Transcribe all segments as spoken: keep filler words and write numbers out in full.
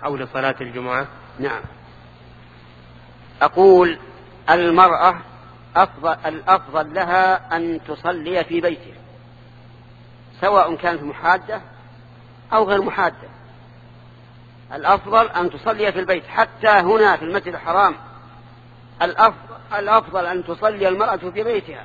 حول صلاة الجمعة. نعم. أقول المرأة أفضل الأفضل لها أن تصلي في بيتها، سواء كانت محادة أو غير محادة. الأفضل أن تصلي في البيت. حتى هنا في المسجد الحرام الأفضل, الأفضل أن تصلي المرأة في بيتها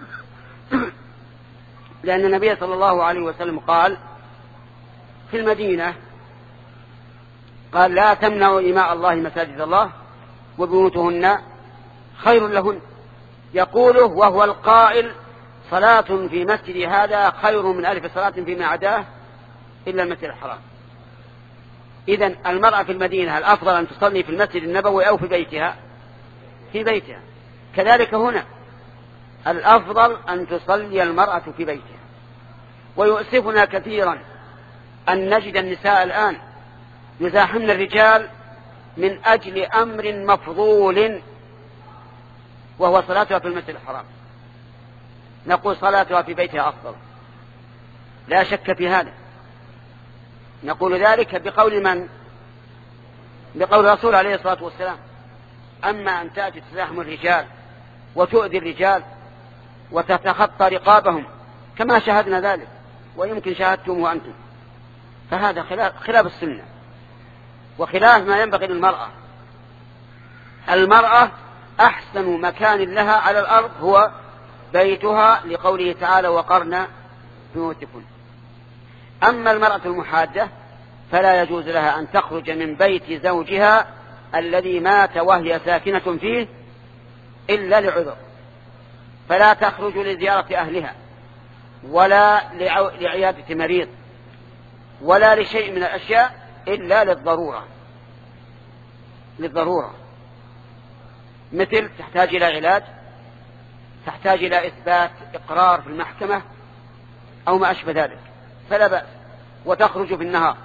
لأن النبي صلى الله عليه وسلم قال في المدينة، قال لا تمنعوا إماء الله مساجد الله وبيوتهن خير لهن، يقوله وهو القائل صلاة في مسجد هذا خير من ألف صلاة فيما عداه إلا المسجد الحرام. إذن المرأة في المدينة الأفضل أن تصلي في المسجد النبوي أو في بيتها في بيتها. كذلك هنا الأفضل أن تصلي المرأة في بيتها. ويؤسفنا كثيرا أن نجد النساء الآن يزاحمن الرجال من أجل أمر مفضول وهو صلاتها في المسجد الحرام. نقول صلاتها في بيتها أفضل، لا شك في هذا. نقول ذلك بقول من؟ بقول الرسول عليه الصلاة والسلام: أما أن تأتي تزاحم الرجال وتؤذي الرجال وتتخطى رقابهم كما شاهدنا ذلك ويمكن شاهدتم وأنتم، فهذا خلاف, خلاف السنة وخلاف ما ينبغي للمرأة. المرأة أحسن مكان لها على الأرض هو بيتها، لقوله تعالى: وقرن بيوتكن. أما المرأة المحادة فلا يجوز لها أن تخرج من بيت زوجها الذي مات وهي ساكنة فيه إلا لعذر، فلا تخرج لزيارة أهلها ولا لعيادة مريض ولا لشيء من الأشياء إلا للضرورة للضرورة مثل تحتاج إلى علاج، تحتاج إلى إثبات إقرار في المحكمة أو ما أشبه ذلك، فلا بأس، وتخرج في النهار،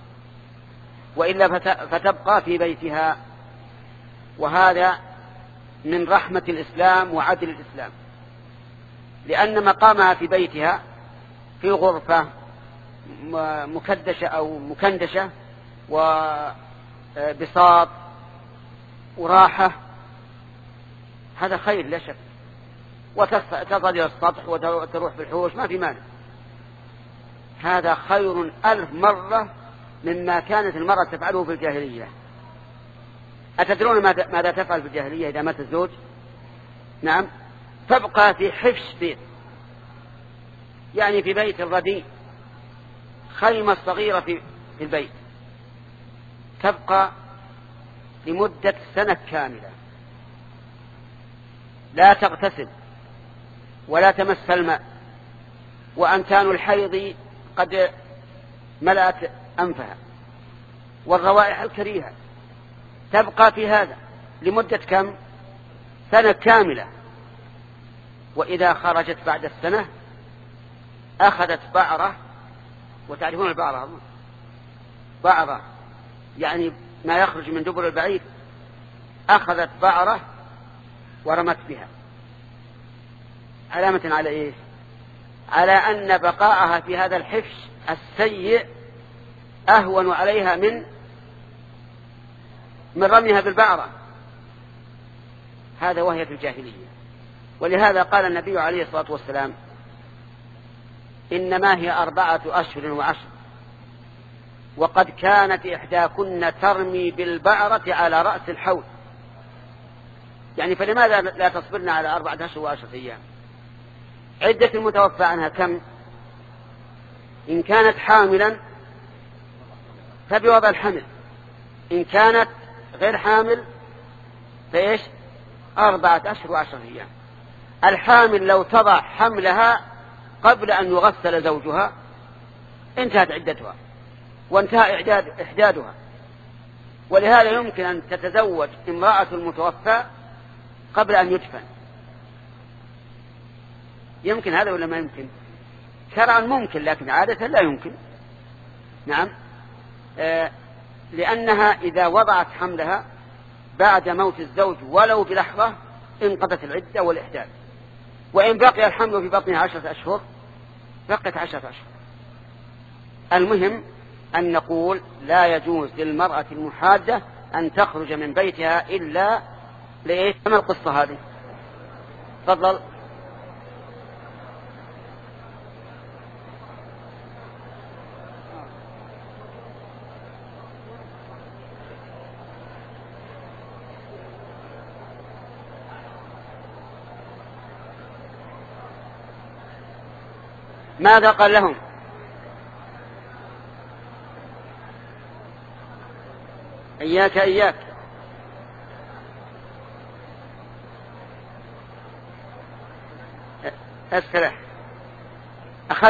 وإلا فتبقى في بيتها. وهذا من رحمة الإسلام وعدل الإسلام، لأن مقامها في بيتها في غرفة مكدشة أو مكندشة وبساط وراحة، هذا خير لا شك، وتصل إلى السطح وتروح في الحوش ما في مانع. هذا خير ألف مرة مما كانت المرأة تفعله في الجاهلية. أتدرون ماذا تفعل في الجاهلية إذا مات الزوج؟ نعم، تبقى في حفش بيت، يعني في بيت الرديء، خيمة صغيرة في البيت، تبقى لمدة سنة كاملة، لا تغتسل ولا تمس الماء، وأنتان الحيض قد ملأت أنفها، والروائح الكريهة، تبقى في هذا لمدة كم؟ سنة كاملة. وإذا خرجت بعد السنة أخذت بعرة، وتعرفون البعرة؟ بعرة يعني ما يخرج من دبر البعير، أخذت بعرة ورمت بها، علامة على إيه؟ على أن بقاءها في هذا الحفش السيء أهون عليها من من رميها بالبعرة. هذا وهي في الجاهلية. ولهذا قال النبي عليه الصلاة والسلام: إنما هي أربعة أشهر وعشر، وقد كانت إحداكن ترمي بالبعرة على رأس الحوض. يعني فلماذا لا تصبرنا على أربعة أشهر وعشرة أيام؟ عدة المتوفى عنها كم؟ إن كانت حاملا فبوضع الحمل، إن كانت غير حامل فإيش؟ أربعة أشهر وعشرة أيام. الحامل لو تضع حملها قبل أن يغسل زوجها انتهت عدتها وانتهى إعداد إحدادها. ولهذا يمكن أن تتزوج امرأة المتوفى قبل أن يدفن. يمكن هذا ولا ما يمكن؟ شرعا ممكن، لكن عادة لا يمكن. نعم، آه لأنها إذا وضعت حملها بعد موت الزوج ولو بلحظة انقضت العدة والإحداد، وإن بقي الحمل في بطنها عشرة أشهر بقت عشرة أشهر. المهم أن نقول لا يجوز للمرأة المحادة أن تخرج من بيتها إلا لإيش؟ ما القصة هذه؟ تفضل. ماذا قال لهم؟ إياك إياك أسرح أخذت.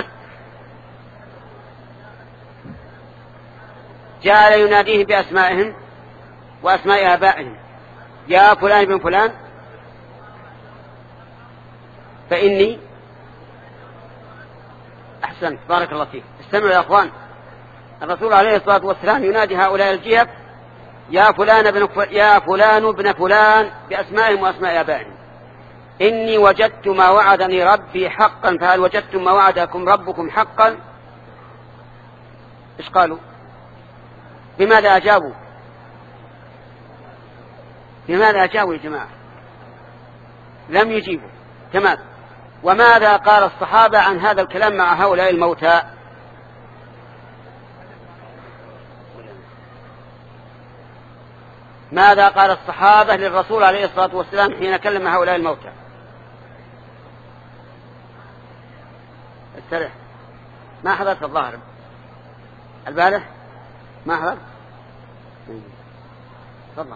جعل يناديه بأسمائهم وأسماء آبائهم، يا فلان بن فلان فإني أحسنت بارك الله فيك. استمعوا يا أخوان، الرسول عليه الصلاة والسلام ينادي هؤلاء الجيف يا فلان بن فلان يا فلان بن فلان بأسمائهم وأسماء آبائهم. إني وجدت ما وعدني ربي حقا فهل وجدتم ما وعدكم ربكم حقا؟ إيش قالوا؟ بماذا أجابوا؟ بماذا أجابوا يا جماعة؟ لم يجيبوا. تمام. وماذا قال الصحابة عن هذا الكلام مع هؤلاء الموتى؟ ماذا قال الصحابة للرسول عليه الصلاة والسلام حين كلم هؤلاء الموتى؟ استرح. ما حضرت الظاهر البارح؟ ما حضرت؟ تفضل.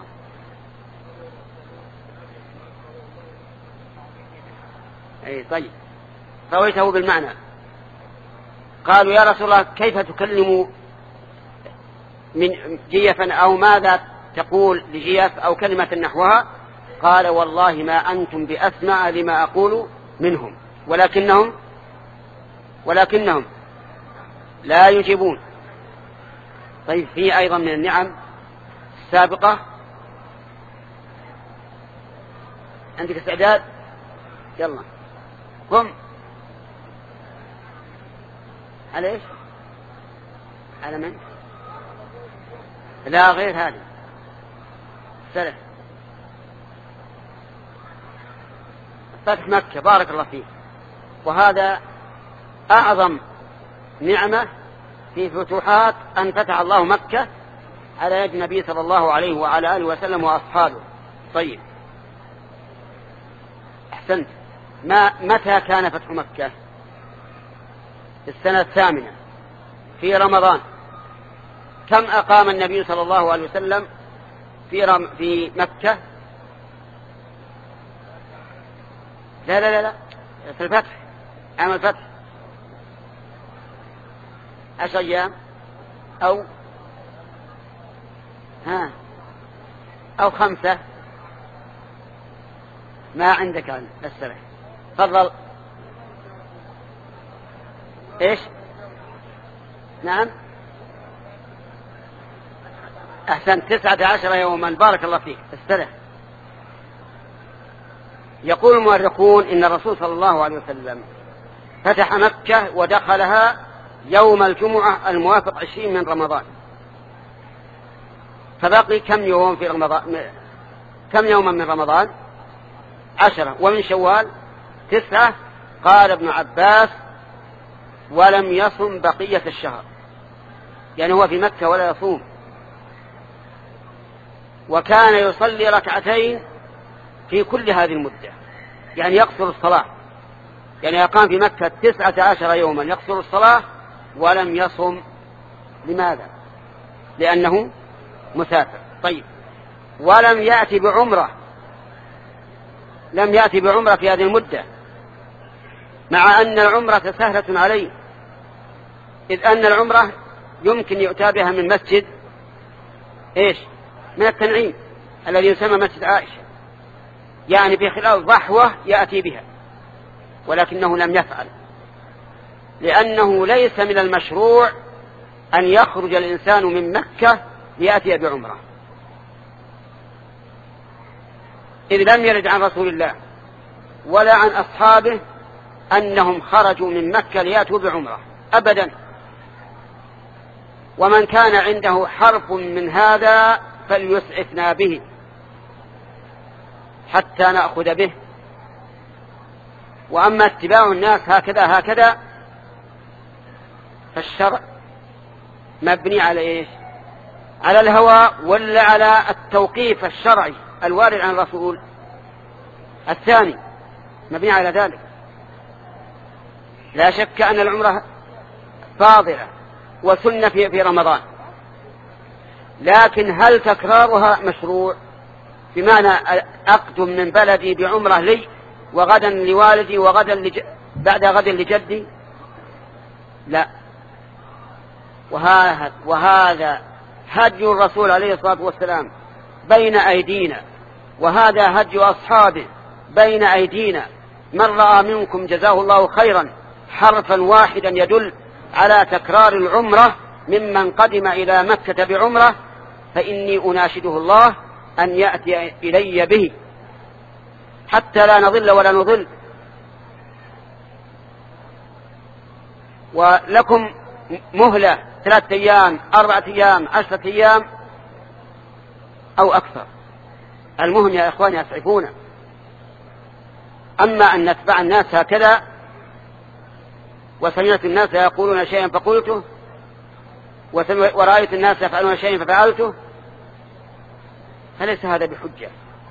اي طيب، رويته بالمعنى. قالوا يا رسول الله كيف تكلم من جيفا أو ماذا تقول لجيف أو كلمة نحوها؟ قال والله ما أنتم بأسمع لما أقول منهم ولكنهم ولكنهم لا يجيبون. طيب في أيضا من النعم السابقة. عندك استعداد؟ يلا قم. على ايش؟ على من؟ لا غير هذا. سلف فتح مكة بارك الله فيه. وهذا أعظم نعمة في فتوحات أن فتح الله مكة على يد النبي صلى الله عليه وعلى آله وسلم وأصحابه. طيب أحسنت. ما متى كان فتح مكة؟ في السنة الثامنة في رمضان. كم أقام النبي صلى الله عليه وسلم في رم في مكة؟ لا لا لا لا في الفتح، عام الفتح عشر أيام أو ها أو خمسة. ما عندك عن السنة. تفضل. إيش؟ نعم أحسن تسعة عشر يوما بارك الله فيك. السنة. يقول المؤرخون إن الرسول صلى الله عليه وسلم فتح مكة ودخلها يوم الجمعة الموافق عشرين من رمضان، فبقي كم يوم في رمضان؟ كم يوما من رمضان؟ عشرة. ومن شوال تسعة. قال ابن عباس ولم يصم بقية الشهر، يعني هو في مكة ولا يصوم. وكان يصلي ركعتين في كل هذه المدة، يعني يقصر الصلاة، يعني أقام في مكة تسعة عشر يوما يقصر الصلاة ولم يصم. لماذا؟ لأنه مسافر. طيب ولم يأتي بعمرة، لم يأتي بعمرة في هذه المدة، مع أن العمرة سهلة عليه، إذ أن العمرة يمكن يؤتى بها من مسجد إيش؟ من التنعيم الذي يسمى مسجد عائشة، يعني بخلال ضحوة يأتي بها، ولكنه لم يفعل، لأنه ليس من المشروع أن يخرج الإنسان من مكة ليأتي بعمرة، إذ لم يرد عن رسول الله ولا عن أصحابه أنهم خرجوا من مكة ليأتوا بعمرة أبدا. ومن كان عنده حرف من هذا فليسعفنا به حتى نأخذ به. وأما اتباع الناس هكذا هكذا فالشرع مبني على إيش؟ على الهوى ولا على التوقيف الشرعي الوارد عن الرسول؟ الثاني مبني على ذلك. لا شك أن العمرة فاضلة وسنة في, في رمضان، لكن هل تكرارها مشروع؟ بمعنى أقدم من بلدي بعمرة لي وغدا لوالدي وغدا لج... بعد غد لجدي؟ لا. وهذا, وهذا هدي الرسول عليه الصلاة والسلام بين أيدينا، وهذا هدي أصحابه بين أيدينا. من رأى منكم جزاه الله خيرا حرفا واحدا يدل على تكرار العمرة ممن قدم إلى مكة بعمرة فإني أناشده الله أن يأتي إلي به حتى لا نضل ولا نضل. ولكم مهلة ثلاثة أيام أربعة أيام عشرة أيام أو أكثر. المهم يا إخواني يسعفون. أما أن نتبع الناس هكذا وسمعت الناس يقولون شيئا فقلته ورأيت الناس يفعلون شيئا ففعلته فليس هذا بحجة.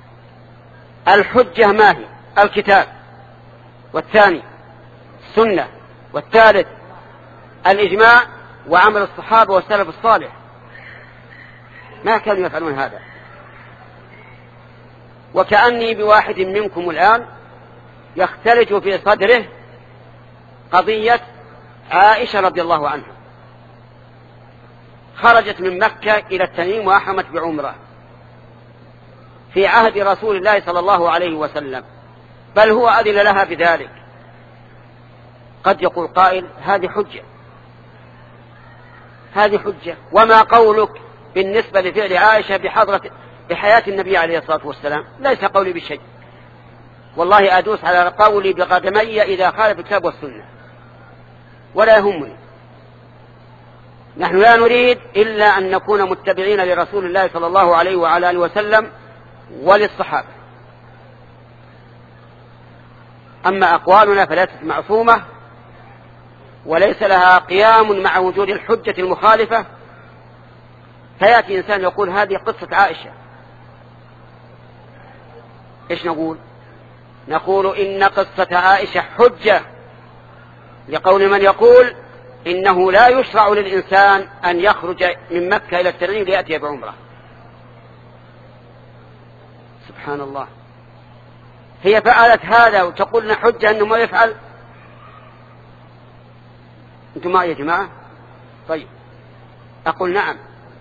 الحجة ما هي؟ الكتاب، والثاني السنة، والثالث الإجماع وعمل الصحابة والسلف الصالح. ما كانوا يفعلون هذا. وكأني بواحد منكم الآن يختلج في صدره قضية عائشة رضي الله عنها، خرجت من مكة إلى التنعيم وأحرمت بعمرة في عهد رسول الله صلى الله عليه وسلم، بل هو أذن لها بذلك. قد يقول قائل هذه حجة، هذه حجة، وما قولك بالنسبة لفعل عائشة بحضرة بحياة النبي عليه الصلاة والسلام؟ ليس قولي بشيء، والله أدوس على قولي بقدمي إذا خالف الكتاب والسنة ولا يهمني. نحن لا نريد إلا أن نكون متبعين لرسول الله صلى الله عليه وعلى آله وسلم وللصحابة. أما أقوالنا فليست معصومة وليس لها قيام مع وجود الحجة المخالفة. فيأتي إنسان يقول هذه قصة عائشة، إيش نقول؟ نقول إن قصة عائشة حجة لقول من يقول إنه لا يشرع للإنسان أن يخرج من مكة إلى التنعيم ليأتي بعمرة. سبحان الله، هي فعلت هذا وتقولنا حجة أنه ما يفعل؟ أنتم معي يا جماعة؟ طيب أقول نعم.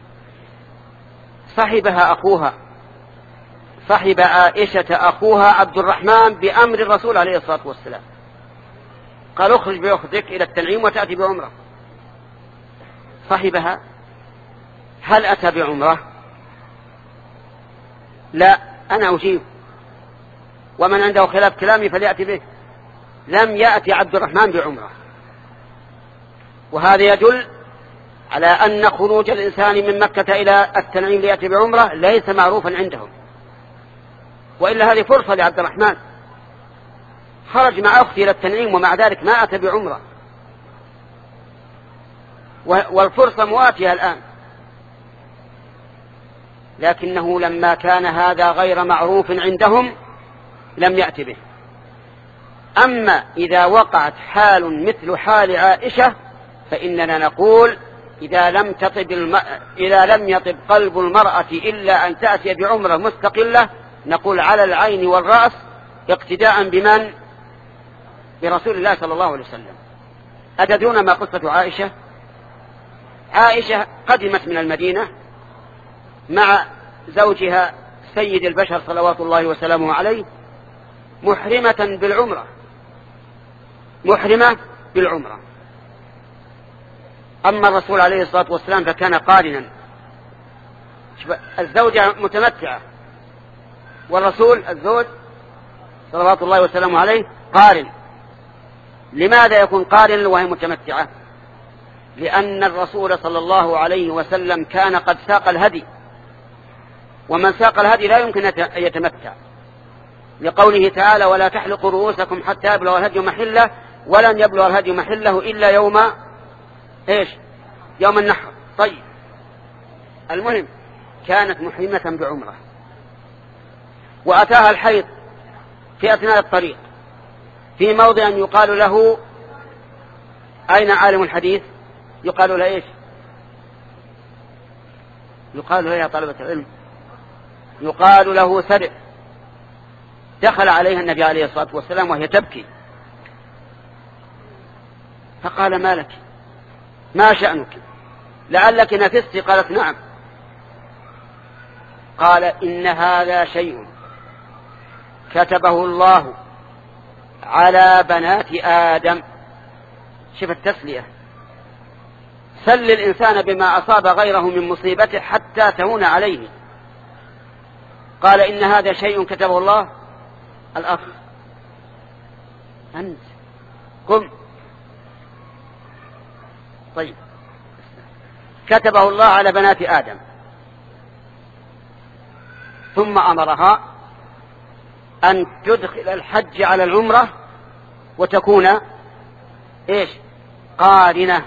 صحبها أخوها، صحب عائشة أخوها عبد الرحمن بأمر الرسول عليه الصلاة والسلام، قال اخرج بأخذك إلى التنعيم وتأتي بعمرة. صحبها. هل أتى بعمرة؟ لا، أنا أجيب، ومن عنده خلاف كلامي فليأتي به. لم يأتي عبد الرحمن بعمرة، وهذا يدل على أن خروج الإنسان من مكة إلى التنعيم ليأتي بعمرة ليس معروفا عندهم، وإلا هذه فرصة لعبد الرحمن. خرج مع أختي إلى التنعيم ومع ذلك ما أتى بعمرة، والفرصة مواتية الآن. لكنه لما كان هذا غير معروف عندهم لم يأتي به. أما إذا وقعت حال مثل حال عائشة فإننا نقول إذا لم تطب الم... إذا لم يطب قلب المرأة إلا أن تأتي بعمرة مستقلة نقول على العين والرأس اقتداء بمن؟ برسول الله صلى الله عليه وسلم. أتدرون ما قصة عائشة؟ عائشة قدمت من المدينة مع زوجها سيد البشر صلوات الله وسلامه عليه محرمة بالعمرة، محرمة بالعمرة. أما الرسول عليه الصلاة والسلام فكان قارنا، الزوجة متمتعة والرسول الزوج صلوات الله وسلامه عليه قارن. لماذا يكون قارن وهي متمتعة؟ لأن الرسول صلى الله عليه وسلم كان قد ساق الهدي، ومن ساق الهدي لا يمكن أن يتمتع، لقوله تعالى ولا تحلقوا رؤوسكم حتى يبلغ الهدي محله، ولن يبلغ الهدي محله إلا يوم إيش؟ يوم النحر. طيب، المهم كانت محرمة بعمرة، وأتاها الحيض في أثناء الطريق في موضع يقال له، أين عالم الحديث؟ يقال له إيش؟ يقال له يا طلبة العلم، يقال له سرع. دخل عليها النبي عليه الصلاة والسلام وهي تبكي، فقال ما لك؟ ما شأنك؟ لعلك نفست؟ قالت نعم. قال إن هذا شيء كتبه الله على بنات آدم. شوف التسلية، سل الإنسان بما أصاب غيره من مصيبته حتى تهون عليه. قال إن هذا شيء كتبه الله. الأخ أنت قم. طيب، كتبه الله على بنات آدم، ثم أمرها أن تدخل الحج على العمرة وتكون إيش؟ قارنة.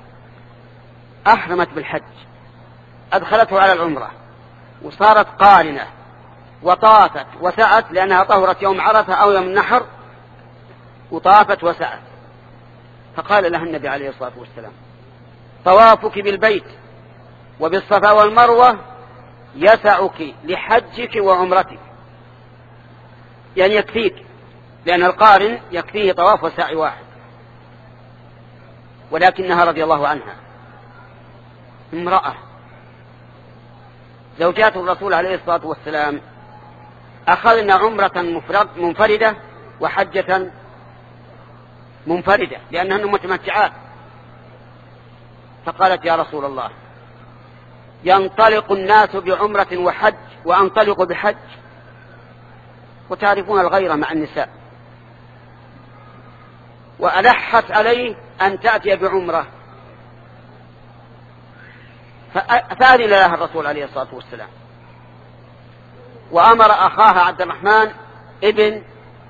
أحرمت بالحج، أدخلته على العمرة وصارت قارنة، وطافت وسعت لأنها طهرت يوم عرفة أو يوم النحر، وطافت وسعت. فقال لها النبي عليه الصلاة والسلام طوافك بالبيت وبالصفا والمروة يسعك لحجك وعمرتك، يعني يكفيك، لأن القارن يكفيه طواف وسعي واحد. ولكنها رضي الله عنها امرأة زوجات الرسول عليه الصلاة والسلام أخذنا عمرة منفردة وحجة منفردة لأنهن متمتعات. فقالت يا رسول الله ينطلق الناس بعمرة وحج وأنطلق بحج، وتعرفون الغيرة مع النساء. وألحت عليه أن تأتي بعمرة، فأذن لها الرسول عليه الصلاة والسلام، وأمر أخاها عبد الرحمن ابن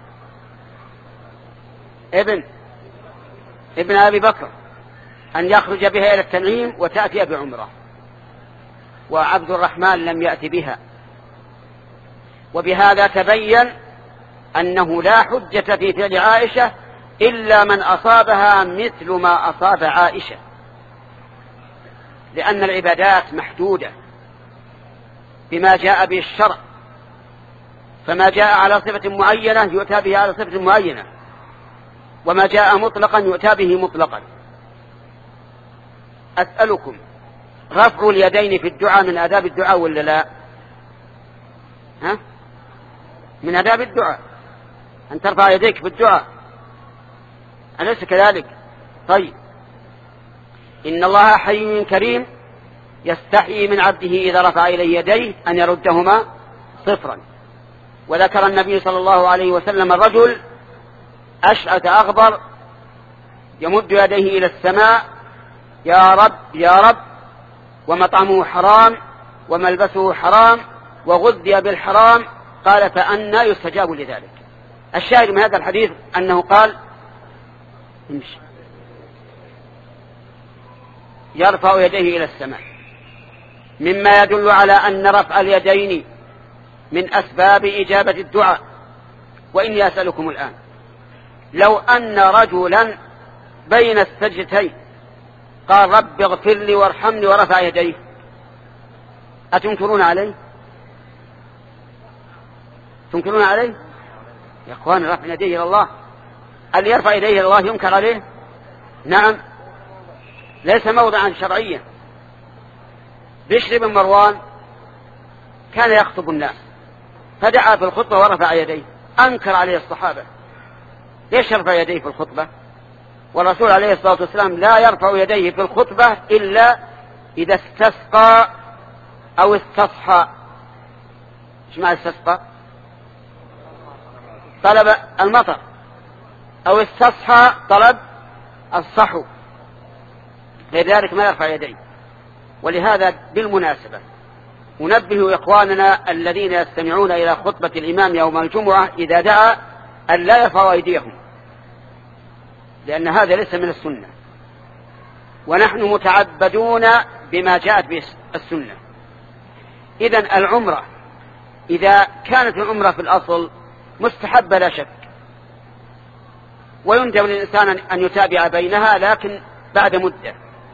ابن ابن أبي بكر أن يخرج بها إلى التنعيم وتأتي بعمرة، وعبد الرحمن لم يأتي بها. وبهذا تبين أنه لا حجة في فعل عائشة إلا من أصابها مثل ما أصاب عائشة، لأن العبادات محدودة بما جاء به الشرع، فما جاء على صفة معينة يؤتى به على صفة معينة، وما جاء مطلقا يؤتى به مطلقا. أسألكم، رفع اليدين في الدعاء من آداب الدعاء ولا لا؟ ها؟ من آداب الدعاء أن ترفع يديك في الدعاء، أليس كذلك؟ طيب، إن الله حي كريم يستحيي من عبده إذا رفع إليه يديه أن يردهما صفرا. وذكر النبي صلى الله عليه وسلم الرجل أشعث أغبر يمد يديه إلى السماء يا رب يا رب، ومطعمه حرام وملبسه حرام وغذي بالحرام، قال فأنى يستجاب لذلك. الشاهد من هذا الحديث أنه قال امشي يرفع يديه إلى السماء، مما يدل على أن رفع اليدين من أسباب إجابة الدعاء. وإني أسألكم الآن، لو أن رجلا بين السجدتين قال رب اغفر لي وارحمني ورفع يديه، أتنكرون عليه؟ تنكرون عليه؟ يا أخوان، رفع يديه إلى الله، اللي يرفع يديه إلى الله ينكر عليه؟ نعم، ليس موضعا شرعيا. بشر بن مروان كان يخطب الناس فدعا في الخطبة ورفع يديه، أنكر عليه الصحابة، ليش يرفع يديه في الخطبة؟ والرسول عليه الصلاة والسلام لا يرفع يديه في الخطبة إلا إذا استسقى أو استصحى. ايش معنى استسقى؟ طلب المطر، أو استصحى طلب الصحو. غير ذلك ما يرفع يديه. ولهذا بالمناسبة أنبه إخواننا الذين يستمعون إلى خطبة الإمام يوم الجمعة إذا دعا أن لا يرفعوا أيديهم، لأن هذا ليس من السنة، ونحن متعبدون بما جاءت به السنة. إذن العمرة إذا كانت العمرة في الأصل مستحبة لا شك، ويندب للإنسان أن يتابع بينها، لكن بعد مدة.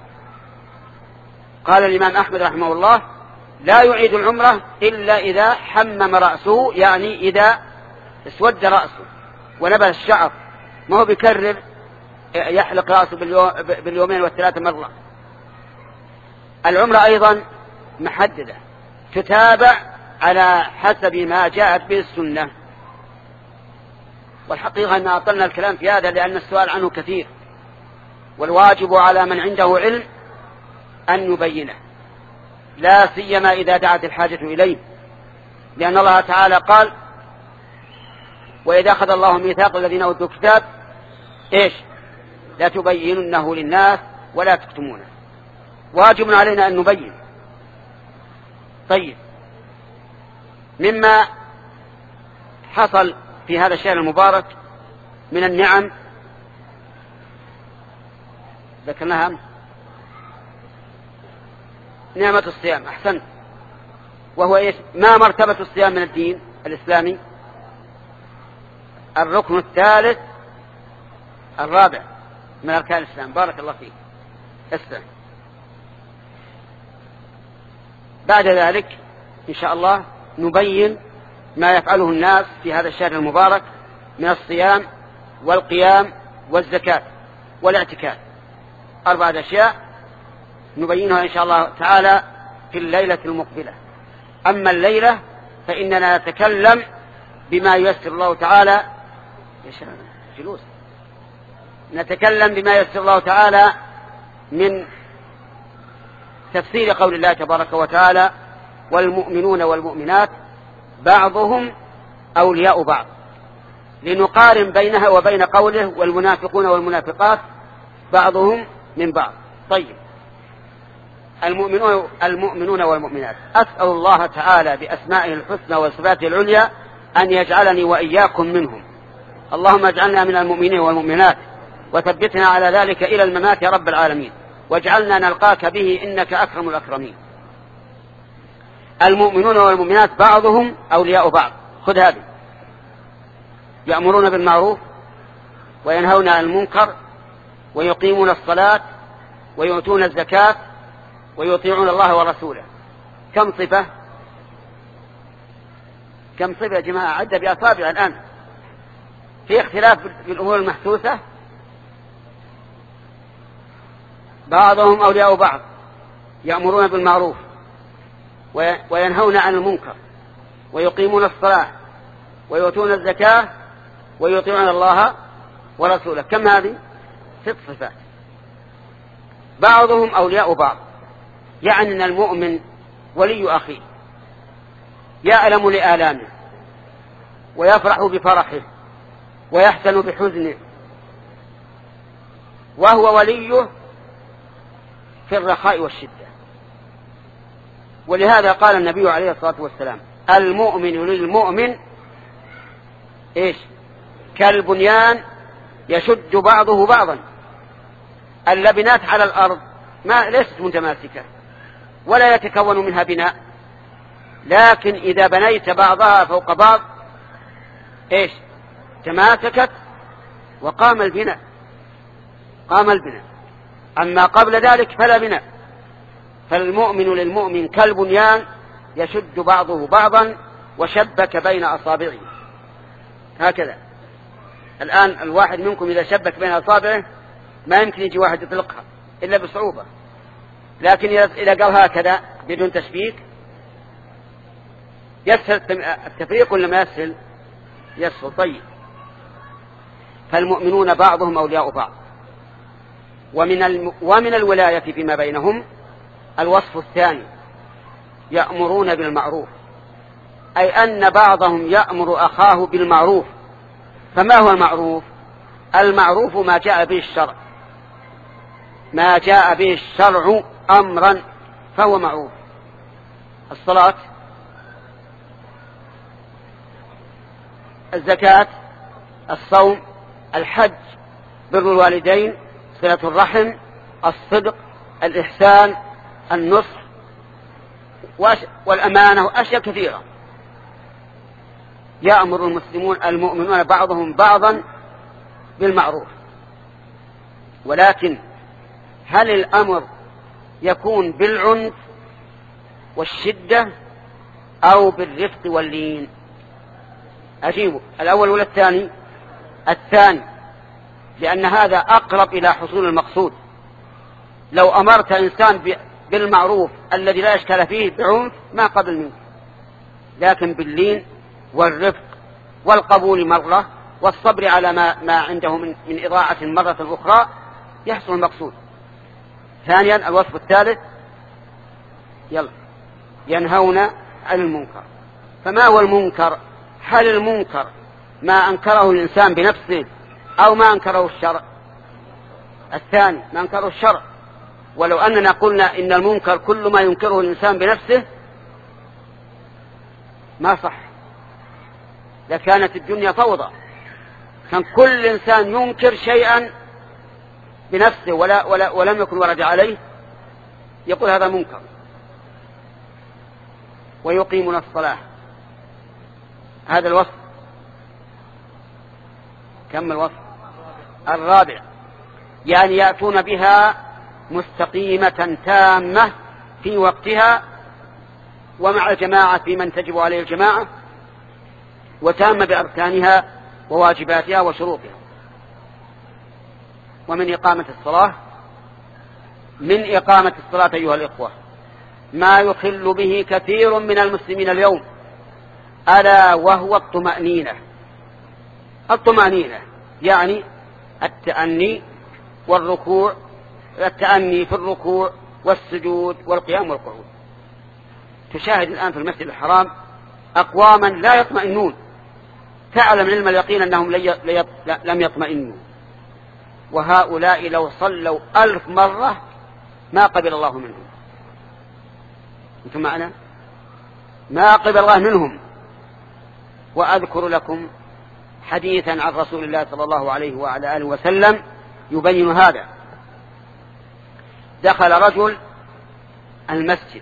قال الإمام أحمد رحمه الله: لا يعيد العمرة إلا إذا حمم رأسه، يعني إذا اسود رأسه ونبت الشعر، ما هو بيكرر يحلق رأسه باليومين والثلاثة مرة. العمرة أيضا محددة تتابع على حسب ما جاءت به السنة. والحقيقة أن أطلنا الكلام في هذا لأن السؤال عنه كثير، والواجب على من عنده علم أن يبينه، لا سيما إذا دعت الحاجة إليه، لأن الله تعالى قال: وإذا أخذ الله ميثاق الذين أوتوا الكتاب إيش لا تبيننه للناس ولا تكتمونه. واجب علينا أن نبين. طيب، مما حصل في هذا الشهر المبارك من النعم ذكرناها أمس، نعمة الصيام. أحسنت. وهو إيش؟ ما مرتبة الصيام من الدين الإسلامي؟ الركن الثالث الرابع من أركان الإسلام. بارك الله فيك. استمع. بعد ذلك إن شاء الله نبين ما يفعله الناس في هذا الشهر المبارك من الصيام والقيام والزكاة والاعتكاف. أربعة أشياء نبينها إن شاء الله تعالى في الليلة المقبلة. أما الليلة فإننا نتكلم بما ييسر الله تعالى جلوس نتكلم بما ييسر الله تعالى من تفسير قول الله تبارك وتعالى: والمؤمنون والمؤمنات بعضهم أولياء بعض، لنقارن بينها وبين قوله: والمنافقون والمنافقات بعضهم من بعض. طيب، المؤمنون المؤمنون والمؤمنات، أسأل الله تعالى بأسمائه الحسنى وصفاته العليا أن يجعلني وإياكم منهم. اللهم اجعلنا من المؤمنين والمؤمنات، وثبتنا على ذلك إلى الممات يا رب العالمين، واجعلنا نلقاك به إنك أكرم الأكرمين. المؤمنون والمؤمنات بعضهم أولياء بعض. خذ هذه: يأمرون بالمعروف وينهون عن المنكر ويقيمون الصلاة ويؤتون الزكاة ويطيعون الله ورسوله. كم صفة؟ كم صفة يا جماعة؟ عد بأصابع الآن. في اختلاف في الأمور المحسوسة. بعضهم أولياء بعض، يأمرون بالمعروف وينهون عن المنكر ويقيمون الصلاة ويؤتون الزكاة ويطيعون الله ورسوله. كم هذه؟ ست صفات. بعضهم أولياء بعض، يعني أن المؤمن ولي أخيه، يألم لآلامه ويفرح بفرحه ويحزن بحزنه، وهو وليه في الرخاء والشدة. ولهذا قال النبي عليه الصلاة والسلام: المؤمن للمؤمن إيش؟ كالبنيان يشد بعضه بعضا. اللبنات على الأرض ما ليست متماسكة ولا يتكون منها بناء، لكن إذا بنيت بعضها فوق بعض إيش؟ تماسكت وقام البناء قام البناء أما قبل ذلك فلا بناء. فالمؤمن للمؤمن كالبنيان يشد بعضه بعضا وشبك بين أصابعه. هكذا الآن الواحد منكم إذا شبك بين أصابعه ما يمكن يجي واحد يطلقها إلا بصعوبة، لكن إذا قال هكذا بدون تشبيك يسهل التفريق ولا ما يسهل؟ يسهل. طيب، فالمؤمنون بعضهم أولياء بعض. ومن, الم... ومن الولاية فيما بينهم الوصف الثاني: يأمرون بالمعروف، أي أن بعضهم يأمر أخاه بالمعروف. فما هو المعروف؟ المعروف ما جاء به الشرع، ما جاء به الشرع أمرا فهو معروف. الصلاة، الزكاة، الصوم، الحج، بر الوالدين، صلة الرحم، الصدق، الإحسان، النصح والأمانة وأشياء كثيرة يأمر المسلمون المؤمنون بعضهم بعضا بالمعروف. ولكن هل الأمر يكون بالعنف والشدة أو بالرفق واللين؟ أجيبه الأول ولا الثاني؟ الثاني، لأن هذا أقرب إلى حصول المقصود. لو أمرت إنسان بالمعروف الذي لا إشكال فيه بعنف ما قبل منه، لكن باللين والرفق والقبول مرة والصبر على ما, ما عنده من, من إضاعة مرة أخرى يحصل المقصود. ثانيا الوصف الثالث، يلا ينهون عن المنكر. فما هو المنكر؟ هل المنكر ما أنكره الإنسان بنفسه أو ما أنكره الشرع؟ الثاني، ما أنكره الشرع. ولو أننا قلنا إن المنكر كل ما ينكره الإنسان بنفسه ما صح، لكانت الدنيا فوضى. كان كل إنسان ينكر شيئا بنفسه ولا ولا ولم يكن ورد عليه يقول هذا منكر. ويقيمون الصلاة، هذا الوصف. كم الوصف؟ الرابع، يعني يأتون بها مستقيمة تامة في وقتها ومع الجماعة في من تجب عليه الجماعة، وتامة بأركانها وواجباتها وشروطها. ومن إقامة الصلاة، من إقامة الصلاة أيها الإخوة ما يخل به كثير من المسلمين اليوم، ألا وهو الطمأنينة. الطمأنينة يعني التأني والركوع، التأني في الركوع والسجود والقيام والقعود. تشاهد الآن في المسجد الحرام أقواما لا يطمئنون، تعلم علم اليقين أنهم لم يطمئنوا، وهؤلاء لو صلوا ألف مرة ما قبل الله منهم. أنتم معنا؟ ما قبل الله منهم. وأذكر لكم حديثا عن رسول الله صلى الله عليه وعلى آله وسلم يبين هذا. دخل رجل المسجد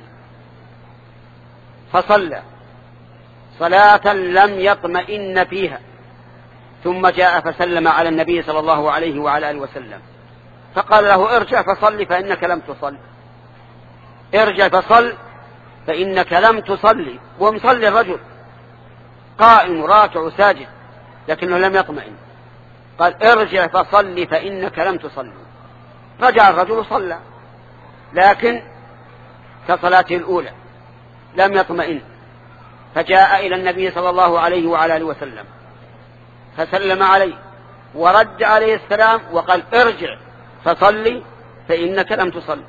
فصلى صلاة لم يطمئن فيها، ثم جاء فسلم على النبي صلى الله عليه وعلى آله وسلم، فقال له ارجع فصل فإنك لم تصل، ارجع فصل فإنك لم تصلي. ومصلي الرجل قائم راكع ساجد لكنه لم يطمئن، قال ارجع فصل فإنك لم تصلي. رجع الرجل وصلى، لكن كصلاته الأولى لم يطمئن، فجاء إلى النبي صلى الله عليه وعلى آله وسلم فسلم عليه ورد عليه السلام وقال ارجع فصلي فإنك لم تصلي.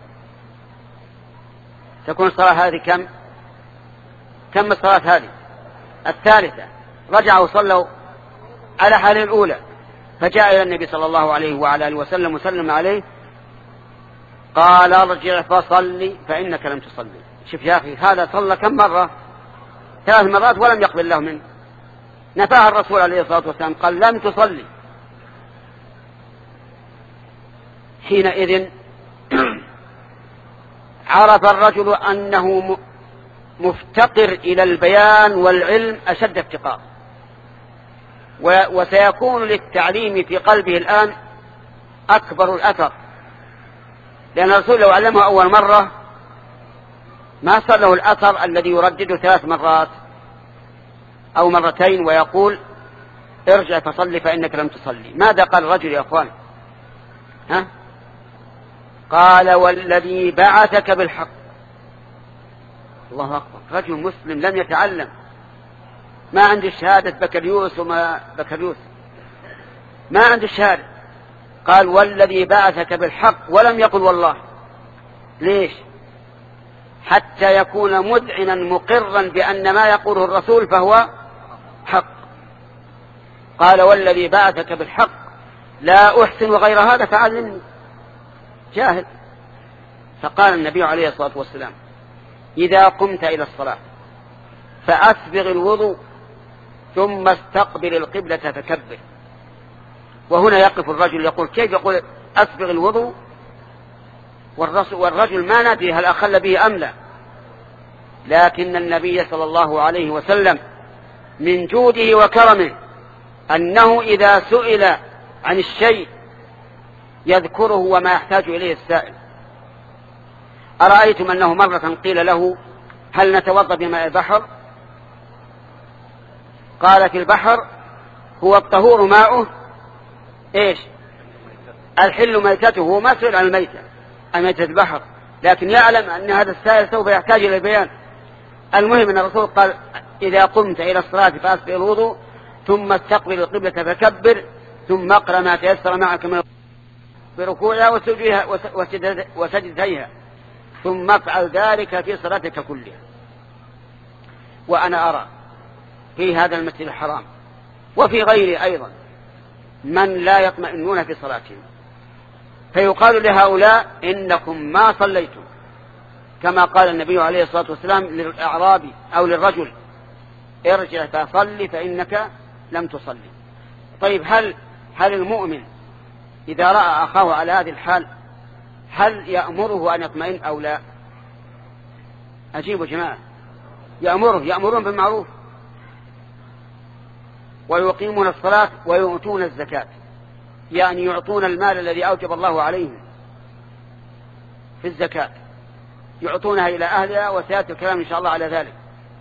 تكون الصلاة هذه كم؟ كم الصلاة هذه؟ الثالثة. رجعوا وصلوا على حاله الأولى، فجاء إلى النبي صلى الله عليه وعلى آله وسلم وسلم عليه قال ارجع فصلي فإنك لم تصلي. شوف يا أخي، هذا صلى كم مرة؟ ثلاث مرات ولم يقبل الله منه. نفاها الرسول عليه الصلاة والسلام قال لم تصلي. حينئذ عرف الرجل أنه مفتقر إلى البيان والعلم أشد افتقار، وسيكون للتعليم في قلبه الآن أكبر الأثر، لأن الرسول لو علمه أول مرة ما صار له الأثر الذي يردده ثلاث مرات أو مرتين ويقول ارجع فصلي فإنك لم تصلي. ماذا قال الرجل يا أخوان؟ ها؟ قال والذي بعثك بالحق. الله أكبر، رجل مسلم لم يتعلم، ما عنده شهادة بكالوريوس وما بكالوريوس، ما عنده شهادة. قال والذي بعثك بالحق ولم يقل والله. ليش؟ حتى يكون مذعنا مقرا بأن ما يقوله الرسول فهو حق. قال والذي بعثك بالحق لا أحسن غير هذا فعلمني. جاهل. فقال النبي عليه الصلاة والسلام إذا قمت إلى الصلاة فأسبغ الوضوء ثم استقبل القبلة فكبر. وهنا يقف الرجل يقول كيف يقول أسبغ الوضوء والرجل ما ندري هل أخل به أم لا، لكن النبي صلى الله عليه وسلم من جوده وكرمه أنه إذا سئل عن الشيء يذكره وما يحتاج إليه السائل. أرأيتم أنه مرة قيل له هل نتوضأ بماء البحر؟ قال في البحر هو الطهور ماؤه إيش الحل ميتته. هو ما سئل عن الميتة الميتة البحر، لكن يعلم أن هذا السائل سوف يحتاج إلى البيان. المهم أن الرسول قال إذا قمت إلى الصلاة فأسبغ الوضوء ثم استقبل القبلة فكبر ثم اقرأ ما تيسر معك من بركوعها وسجدتيها ثم افعل ذلك في صلاتك كلها. وأنا أرى في هذا المسجد الحرام وفي غيره أيضا من لا يطمئنون في صلاتهم، فيقال لهؤلاء إنكم ما صليتم، كما قال النبي عليه الصلاة والسلام للأعرابي أو للرجل ارجع فصلي فإنك لم تصلي. طيب هل هل المؤمن إذا رأى أخاه على هذه الحال هل يأمره أن يطمئن أو لا؟ أجيبوا جماعة، يأمره يأمرون بالمعروف ويقيمون الصلاة ويؤتون الزكاة، يعني يعطون المال الذي أوجب الله عليهم في الزكاة يعطونها إلى أهلها، وسيأتي الكلام إن شاء الله على ذلك.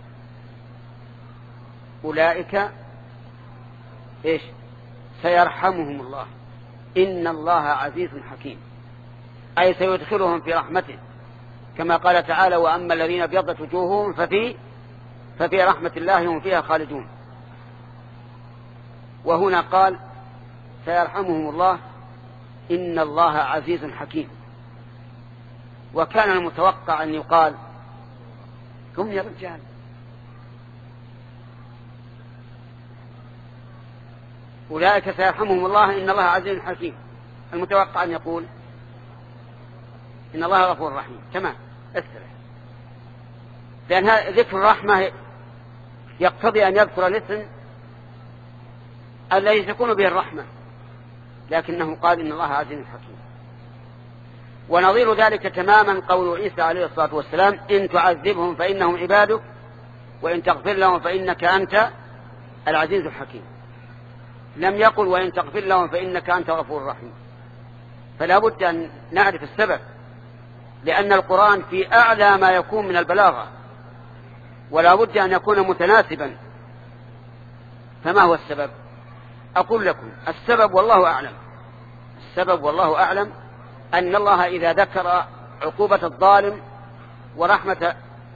أولئك إيش سيرحمهم الله إن الله عزيز حكيم، أي سيدخلهم في رحمته، كما قال تعالى وأما الذين ابيضت وجوههم ففي ففي رحمة الله هم فيها خالدون. وهنا قال سيرحمهم الله إن الله عزيز حكيم. وكان المتوقع أن يقال قم يا رجال أولئك سيرحمهم الله إن الله عزيز حكيم، المتوقع أن يقول إن الله غفور رحيم. تمام استرح، لأن ذكر الرحمة يقتضي أن يذكر الاسم الذي تكون به الرحمة، لكنه قال إن الله عزيز حكيم. ونظير ذلك تماما قول عيسى عليه الصلاة والسلام إن تعذبهم فإنهم عبادك وإن تغفر لهم فإنك أنت العزيز الحكيم. لم يقل وإن تغفر لهم فإنك أنت غفور رحيم. فلا بد أن نعرف السبب، لأن القرآن في أعلى ما يكون من البلاغة، ولا بد أن يكون متناسبا. فما هو السبب؟ أقول لكم السبب والله أعلم. السبب والله أعلم أن الله إذا ذكر عقوبة الظالم ورحمة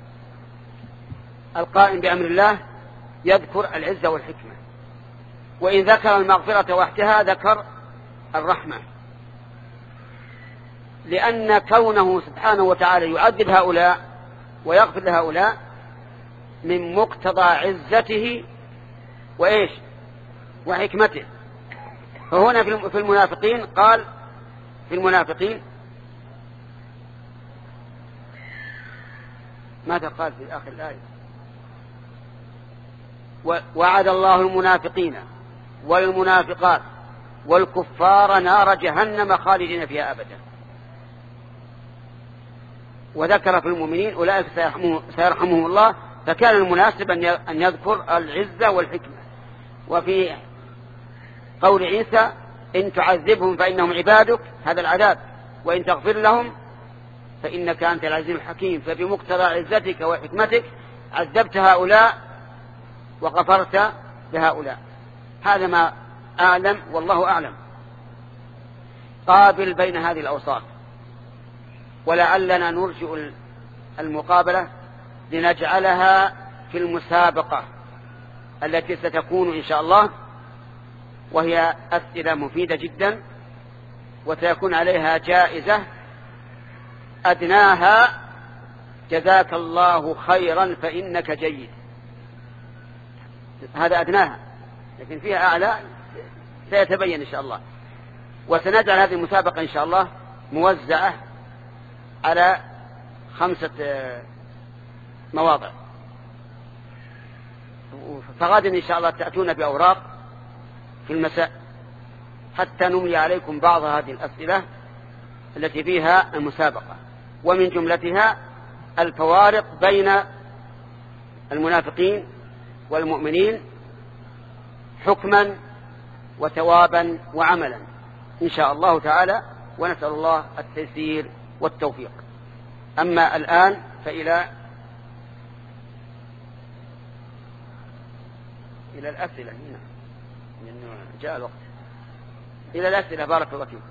القائم بأمر الله يذكر العزة والحكمة، وإن ذكر المغفرة وحدها ذكر الرحمة، لأن كونه سبحانه وتعالى يعذب هؤلاء ويغفر لهؤلاء من مقتضى عزته وإيش وحكمته. فهنا في المنافقين قال في المنافقين ماذا قال في آخر الآية؟ وعد الله المنافقين والمنافقات والكفار نار جهنم خالدين فيها أبدا. وذكر في المؤمنين أولئك سيرحمهم الله، فكان المناسب أن يذكر العزة والحكمة. وفي قول عيسى إن تعذبهم فإنهم عبادك هذا العذاب، وإن تغفر لهم فإنك أنت العزيز الحكيم. فبمقتضى عزتك وحكمتك عذبت هؤلاء وغفرت لهؤلاء. هذا ما أعلم والله أعلم. قابل بين هذه الأوصاف، ولعلنا نرجع المقابلة لنجعلها في المسابقة التي ستكون إن شاء الله، وهي أسئلة مفيدة جدا وسيكون عليها جائزة أدناها جزاك الله خيرا فإنك جيد. هذا أدناها، لكن فيها أعلى سيتبين إن شاء الله. وسنجعل هذه المسابقة إن شاء الله موزعة على خمسة مواضع، فغدا إن شاء الله تأتون بأوراق في المساء حتى نملي عليكم بعض هذه الأسئلة التي فيها المسابقة، ومن جملتها الفوارق بين المنافقين والمؤمنين حكما وثوابا وعملا إن شاء الله تعالى، ونسأل الله التيسير والتوفيق. أما الآن فإلى إلى الأسئلة هنا، لأنه جاء الوقت. إلى الأسئلة بارك الله فيكم.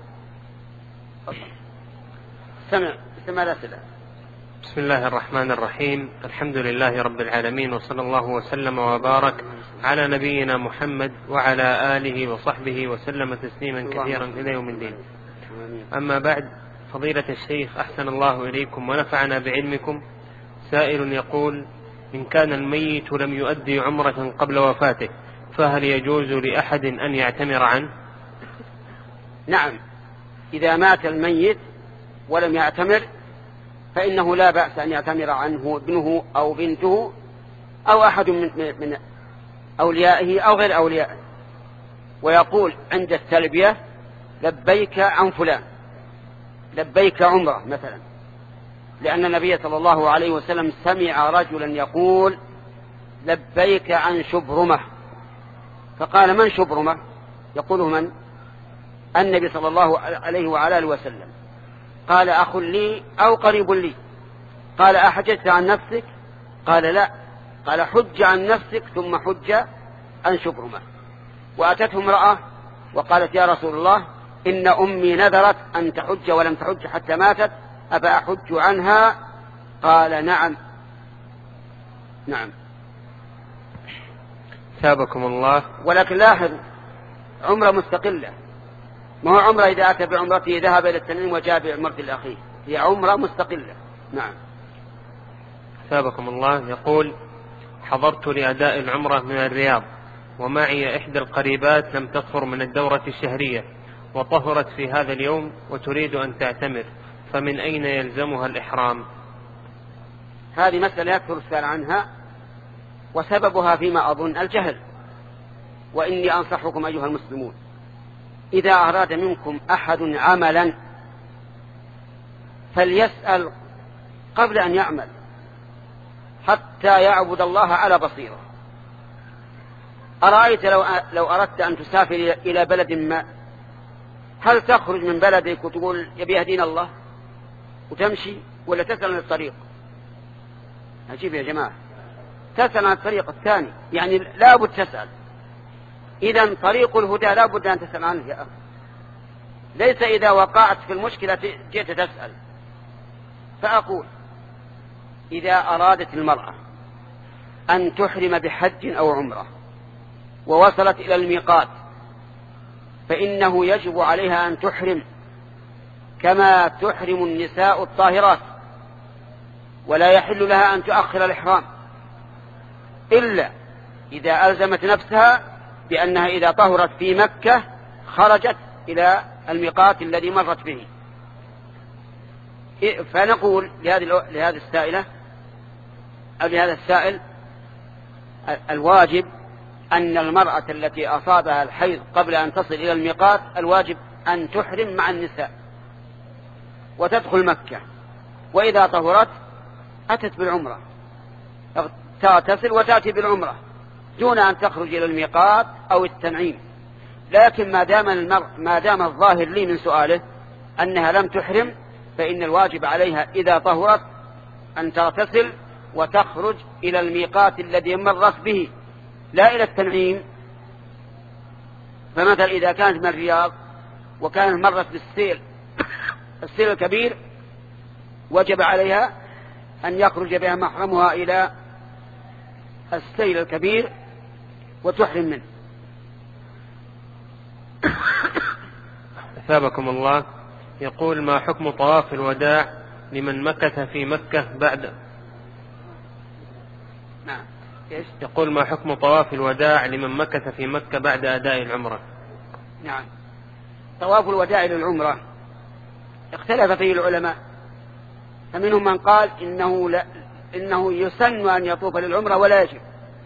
سمع سمع الأسئلة. بسم الله الرحمن الرحيم، الحمد لله رب العالمين، وصلى الله وسلم وبارك على نبينا محمد وعلى آله وصحبه وسلم تسليما كثيرا إلى يوم الدين. أما بعد، فضيلة الشيخ أحسن الله إليكم ونفعنا بعلمكم، سائل يقول: إن كان الميت لم يؤدي عمرة قبل وفاته فهل يجوز لأحد أن يعتمر عنه؟ نعم، إذا مات الميت ولم يعتمر فإنه لا بأس أن يعتمر عنه ابنه أو بنته أو أحد من, من أوليائه أو غير أوليائه، ويقول عند التلبية: لبيك عن فلان، لبيك عمره مثلا، لأن النبي صلى الله عليه وسلم سمع رجلا يقول: لبيك عن شبرمة، فقال: من شبرمة؟ يقوله من؟ النبي صلى الله عليه وعلى آله وسلم. قال: أخ لي أو قريب لي. قال: أحججت عن نفسك؟ قال: لا. قال: حج عن نفسك ثم حج عن شبرمة. وأتته امرأة وقالت: يا رسول الله، إن أمي نذرت أن تحج ولم تحج حتى ماتت، أفأحج عنها؟ قال: نعم نعم. ثابكم الله. ولكن لاحظ، عمرة مستقلة، ما هو عمرة إذا أتى بعمرته ذهب إلى التنعيم وجاء بعمرة الأخير، هي عمرة مستقلة. نعم. ثابكم الله. يقول: حضرت لأداء العمرة من الرياض، ومعي إحدى القريبات لم تطهر من الدورة الشهرية وطهرت في هذا اليوم وتريد أن تعتمر، فمن أين يلزمها الإحرام؟ هذه مسألة يكثر السؤال عنها، وسببها فيما أظن الجهل. وإني أنصحكم أيها المسلمون، إذا أراد منكم أحد عملا فليسأل قبل أن يعمل حتى يعبد الله على بصيرة. أرأيت لو لو أردت أن تسافر إلى بلد ما، هل تخرج من بلدك وتقول يبي يهدينا الله وتمشي، ولا تسأل عن الطريق؟ عجيب يا جماعة، تسأل عن الطريق الثاني، يعني لا بد تسأل. إذن طريق الهدى لا بد أن تسأل عنه يا أخي، ليس إذا وقعت في المشكلة جئت تسأل. فأقول: إذا أرادت المرأة أن تحرم بحج أو عمرة ووصلت إلى الميقات فإنه يجب عليها أن تحرم كما تحرم النساء الطاهرات، ولا يحل لها أن تؤخر الإحرام إلا إذا ألزمت نفسها بأنها إذا طهرت في مكة خرجت إلى الميقات الذي مرت به. فنقول لهذه السائلة أو لهذا السائل: الواجب أن المرأة التي أصابها الحيض قبل أن تصل إلى الميقات الواجب أن تحرم مع النساء وتدخل مكة، وإذا طهرت أتت بالعمرة، تغتسل وتأتي بالعمرة دون أن تخرج إلى الميقات أو التنعيم. لكن ما دام المرء ما دام الظاهر لي من سؤاله أنها لم تحرم، فإن الواجب عليها إذا طهرت أن تغتسل وتخرج إلى الميقات الذي مرت به، لا إلى التنعيم. فمثلا إذا كانت من الرياض وكانت مرت بالسيل السيل الكبير، وجب عليها أن يخرج بها محرمها إلى السيل الكبير وتحرم منه. أثابكم الله. يقول: ما حكم طواف الوداع لمن مكث في مكة بعد نعم. يقول: ما حكم طواف الوداع لمن مكث في مكة بعد أداء العمرة؟ نعم، طواف الوداع للعمرة اختلف فيه العلماء، فمنهم من قال إنه, لا إنه يسن أن يطوف للعمرة ولا يجب،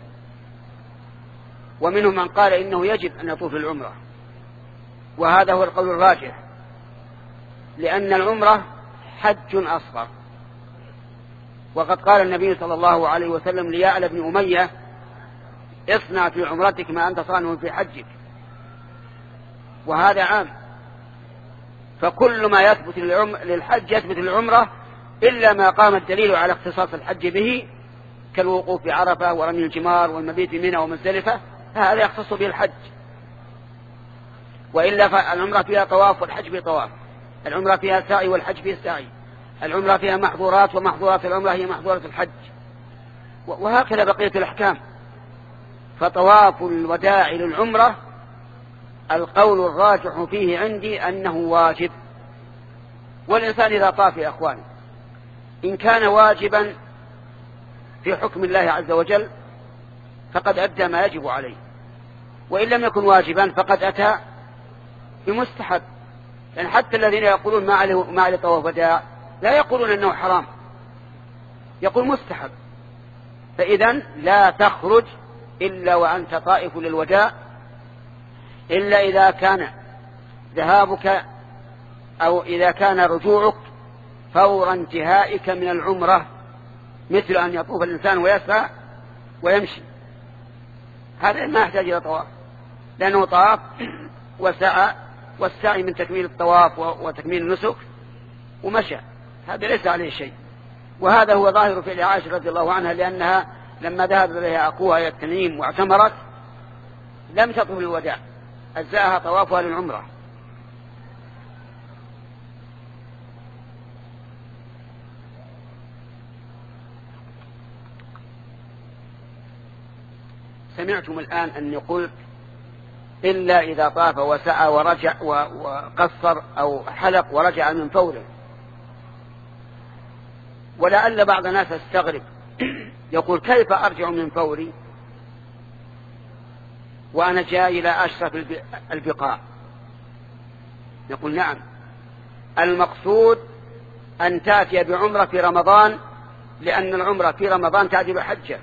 ومنهم من قال إنه يجب أن يطوف للعمرة، وهذا هو القول الراجح، لأن العمرة حج أصغر. وقد قال النبي صلى الله عليه وسلم ليعلى بن أمية: اصنع في عمرتك ما أنت صانع في حجك، وهذا عام، فكل ما يثبت للحج يثبت للعمرة إلا ما قام الدليل على اختصاص الحج به، كالوقوف بعرفة ورمي الجمار والمبيت بمنى ومزدلفة، هذا يختص به الحج. وإلا فالعمرة فيها طواف والحج فيه طواف، العمرة فيها سعي والحج فيه سعي، العمرة فيها محظورات ومحظورات العمرة هي محظورات الحج، وهكذا بقية الأحكام. فطواف الوداع للعمرة القول الراجح فيه عندي أنه واجب. والإنسان إذا طاف يا أخواني إن كان واجبا في حكم الله عز وجل فقد أدى ما يجب عليه، وإن لم يكن واجبا فقد أتى بمستحب. لأن حتى الذين يقولون ما عليه ما عليه طواف وداع لا يقولون أنه حرام، يقول مستحب. فإذا لا تخرج إلا وأنت طائف للوداع، إلا إذا كان ذهابك أو إذا كان رجوعك فور انتهائك من العمرة، مثل أن يطوف الإنسان ويسعى ويمشي، هذا ما يحتاج إلى طواف، لأنه طاف وسعى، والسعي من تكميل الطواف وتكميل النسك، ومشى، هذا ليس عليه شيء. وهذا هو ظاهر في عائشة رضي الله عنها، لأنها لما ذهب إليها أخوها إلى التنعيم واعتمرت لم تطوف الوداع، أجزاها طوافها للعمرة. سمعتم الآن أني قلت إلا إذا طاف وسعى ورجع وقصر أو حلق ورجع من فوره، ولعل بعض الناس يستغرب يقول: كيف أرجع من فوري وأنا جاي إلى أشرف البقاع؟ نقول: نعم، المقصود أن تأتي بعمرة في رمضان، لأن العمرة في رمضان تعدل حجة،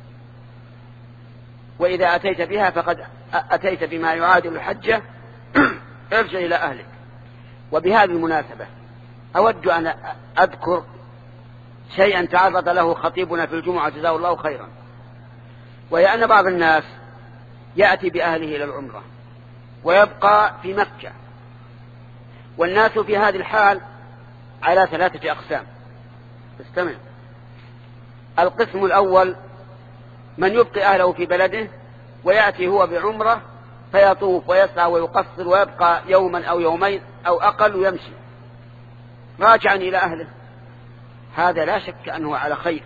وإذا أتيت بها فقد أتيت بما يعادل الحجة، ارجع إلى أهلك. وبهذه المناسبة أود أن أذكر شيئا تعرض له خطيبنا في الجمعة جزاه الله خيرا، وهي أن بعض الناس يأتي بأهله إلى العمرة ويبقى في مكة، والناس في هذه الحال على ثلاثة أقسام. استمع: القسم الأول من يبقي أهله في بلده ويأتي هو بعمرة فيطوف ويسعى ويقصر ويبقى يوما أو يومين أو أقل ويمشي راجعا إلى أهله، هذا لا شك أنه على خير،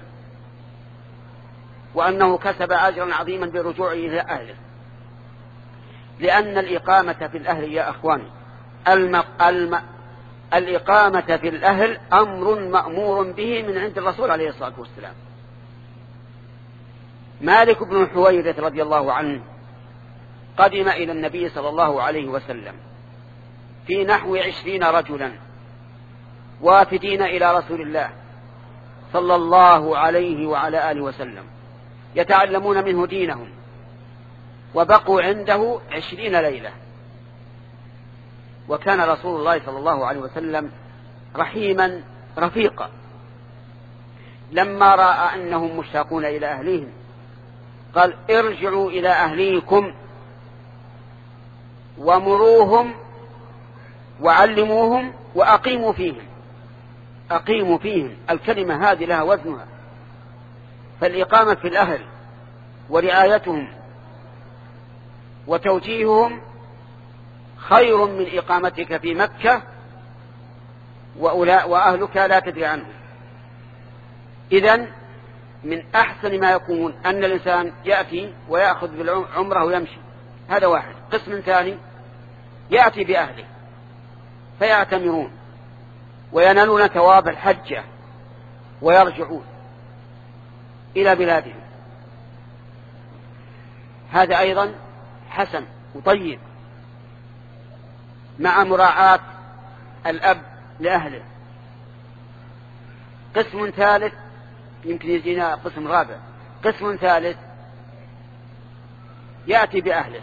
وأنه كسب أجرا عظيما برجوعه إلى أهله، لأن الإقامة في الأهل يا أخواني الم... الم... الإقامة في الأهل أمر مأمور به من عند الرسول عليه الصلاة والسلام. مالك بن الحويرث رضي الله عنه قدم إلى النبي صلى الله عليه وسلم في نحو عشرين رجلا وافدين إلى رسول الله صلى الله عليه وعلى آله وسلم يتعلمون منه دينهم، وبقوا عنده عشرين ليلة. وكان رسول الله صلى الله عليه وسلم رحيما رفيقا، لما رأى أنهم مشتاقون إلى أهليهم قال: ارجعوا إلى أهليكم ومروهم وعلموهم وأقيموا فيهم. أقيموا فيهم، الكلمة هذه لها وزنها، فالإقامة في الأهل ورعايتهم وتوجيههم خير من إقامتك في مكة وأهلك لا تدري عنه. إذن من أحسن ما يكون أن الإنسان يأتي ويأخذ بالعمرة ويمشي، هذا واحد. قسم ثاني يأتي بأهله فيعتمرون وينالون ثواب الحجة ويرجعون إلى بلادهم، هذا أيضا حسن وطيب، مع مراعاة الأب لأهله. قسم ثالث يمكن يجينا قسم رابع. قسم ثالث يأتي بأهله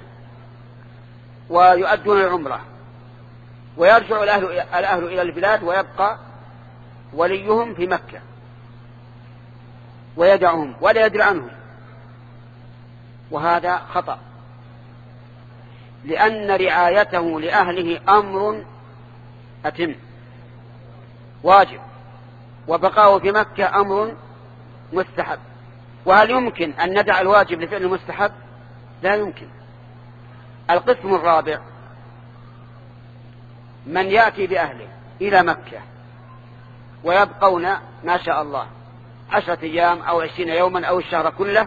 ويؤدون العمرة ويرجع الأهل, الأهل إلى البلاد ويبقى وليهم في مكة ويدعهم ولا يدري عنهم، وهذا خطأ، لأن رعايته لأهله أمر أتم واجب، وبقاؤه في مكة أمر مستحب. وهل يمكن أن ندع الواجب لفعل المستحب؟ لا يمكن. القسم الرابع من يأتي بأهله إلى مكة ويبقون ما شاء الله عشرة أيام أو عشرين يوما أو الشهر كله،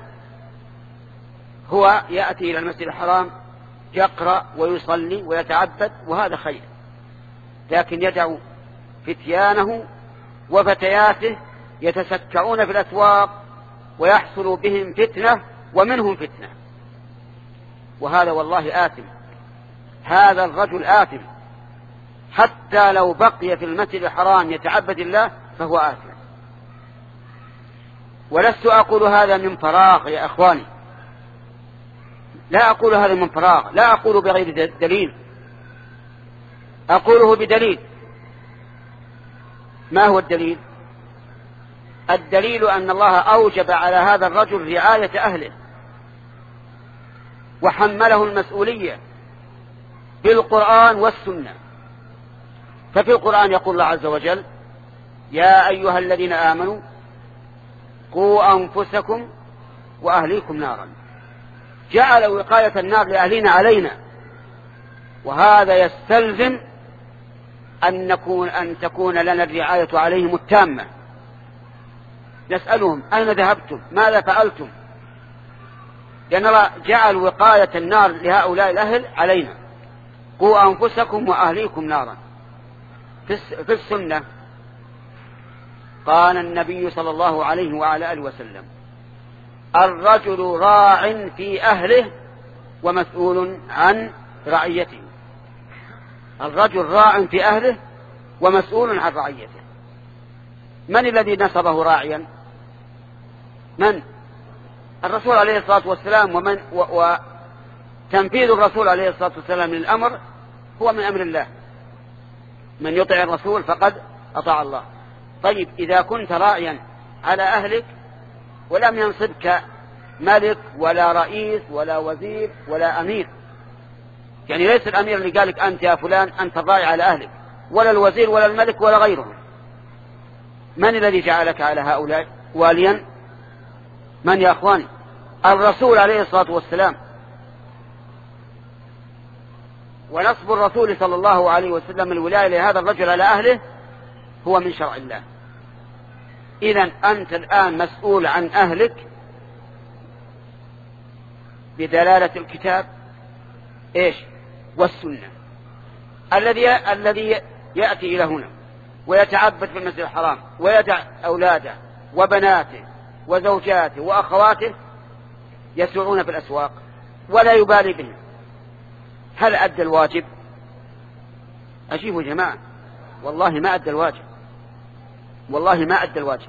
هو يأتي إلى المسجد الحرام يقرأ ويصلي ويتعبد، وهذا خير، لكن يدعو فتيانه وفتياته يتسكعون في الأسواق ويحصل بهم فتنة ومنهم فتنة، وهذا والله آثم. هذا الرجل آثم، حتى لو بقي في المسجد الحرام يتعبد الله فهو آثم. ولست أقول هذا من فراغ يا أخواني، لا أقول هذا من فراغ، لا أقول بغير دليل، أقوله بدليل. ما هو الدليل؟ الدليل أن الله أوجب على هذا الرجل رعاية أهله وحمله المسؤولية بالقرآن والسنة. ففي القرآن يقول الله عز وجل: يا أيها الذين آمنوا قوا أنفسكم وأهليكم نارا. جعل وقاية النار لأهلنا علينا، وهذا يستلزم أن, نكون أن تكون لنا الرعاية عليهم التامة. نسألهم: أين ذهبتم؟ ماذا فعلتم؟ لأن الله جعل وقاية النار لهؤلاء الأهل علينا. قوا أنفسكم وأهليكم نارا. في السنة قال النبي صلى الله عليه وعلى آله وسلم: الرجل راع في أهله ومسؤول عن رعيته. الرجل راع في أهله ومسؤول عن رعيته. من الذي نصبه راعيا؟ من؟ الرسول عليه الصلاة والسلام. ومن وتنفيذ الرسول عليه الصلاة والسلام للأمر هو من أمر الله. من يطع الرسول فقد أطاع الله. طيب، إذا كنت راعيا على أهلك ولم ينصبك ملك ولا رئيس ولا وزير ولا أمير، يعني ليس الأمير اللي قالك أنت يا فلان أنت الراعي على أهلك، ولا الوزير ولا الملك ولا غيرهم، من الذي جعلك على هؤلاء واليا؟ من يا أخواني؟ الرسول عليه الصلاة والسلام. ونصب الرسول صلى الله عليه وسلم الولاية لهذا الرجل على أهله هو من شرع الله. إذن أنت الآن مسؤول عن أهلك بدلالة الكتاب إيش والسنة. الذي الذي يأتي إلى هنا ويتعبد في المسجد الحرام ويدع أولاده وبناته وزوجاته وأخواته يسعون في الأسواق ولا يبالي بهم، هل أدى الواجب؟ أجيبوا يا جماعة، والله ما أدى الواجب، والله ما أدى الواجب.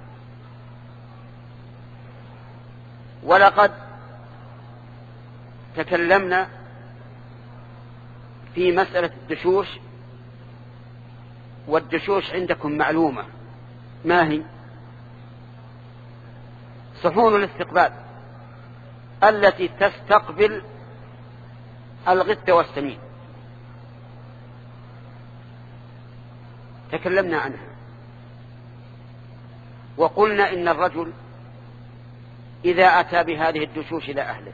ولقد تكلمنا في مسألة الدشوش، والدشوش عندكم معلومة ما هي؟ صحون الاستقبال التي تستقبل الغث والسمين، تكلمنا عنها وقلنا إن الرجل إذا أتى بهذه الدشوش إلى أهله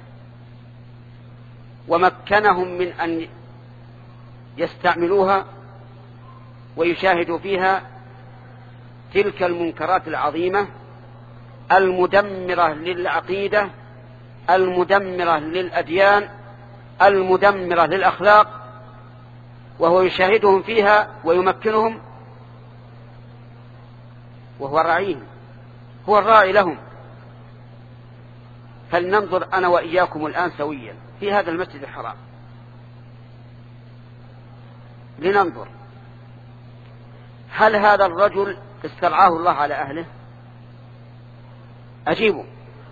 ومكنهم من أن يستعملوها ويشاهدوا فيها تلك المنكرات العظيمة المدمرة للعقيدة، المدمرة للأديان، المدمرة للأخلاق، وهو يشاهدهم فيها ويمكنهم، وهو راعيهم، هو الراعي لهم. فلننظر أنا وإياكم الآن سويا في هذا المسجد الحرام، لننظر هل هذا الرجل استرعاه الله على أهله؟ أجيبوا.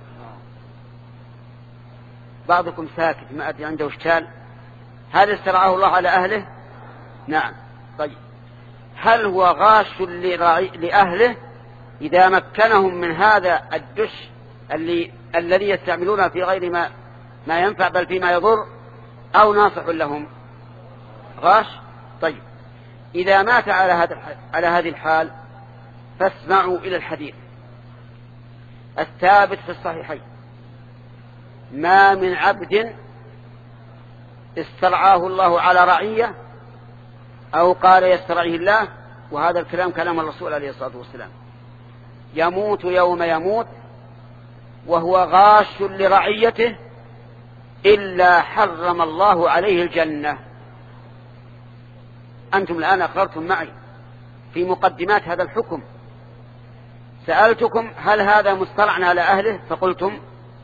بعضكم ساكت ما أدري عنده اشكال. هل استرعاه الله على أهله؟ نعم. طيب هل هو غاش لأهله إذا مكنهم من هذا الدش اللي الذي يستعملونه في غير ما ما ينفع بل فيما يضر، أو ناصح لهم؟ غاش. طيب إذا مات على هذا على هذه الحال فاسمعوا إلى الحديث الثابت في الصحيحين: ما من عبد استرعاه الله على رعية، أو قال يسترعيه الله، وهذا الكلام كلام الرسول عليه الصلاة والسلام، يموت يوم يموت وهو غاش لرعيته إلا حرم الله عليه الجنة. أنتم الآن أقررتم معي في مقدمات هذا الحكم. سألتكم هل هذا مسترعا على أهله فقلتم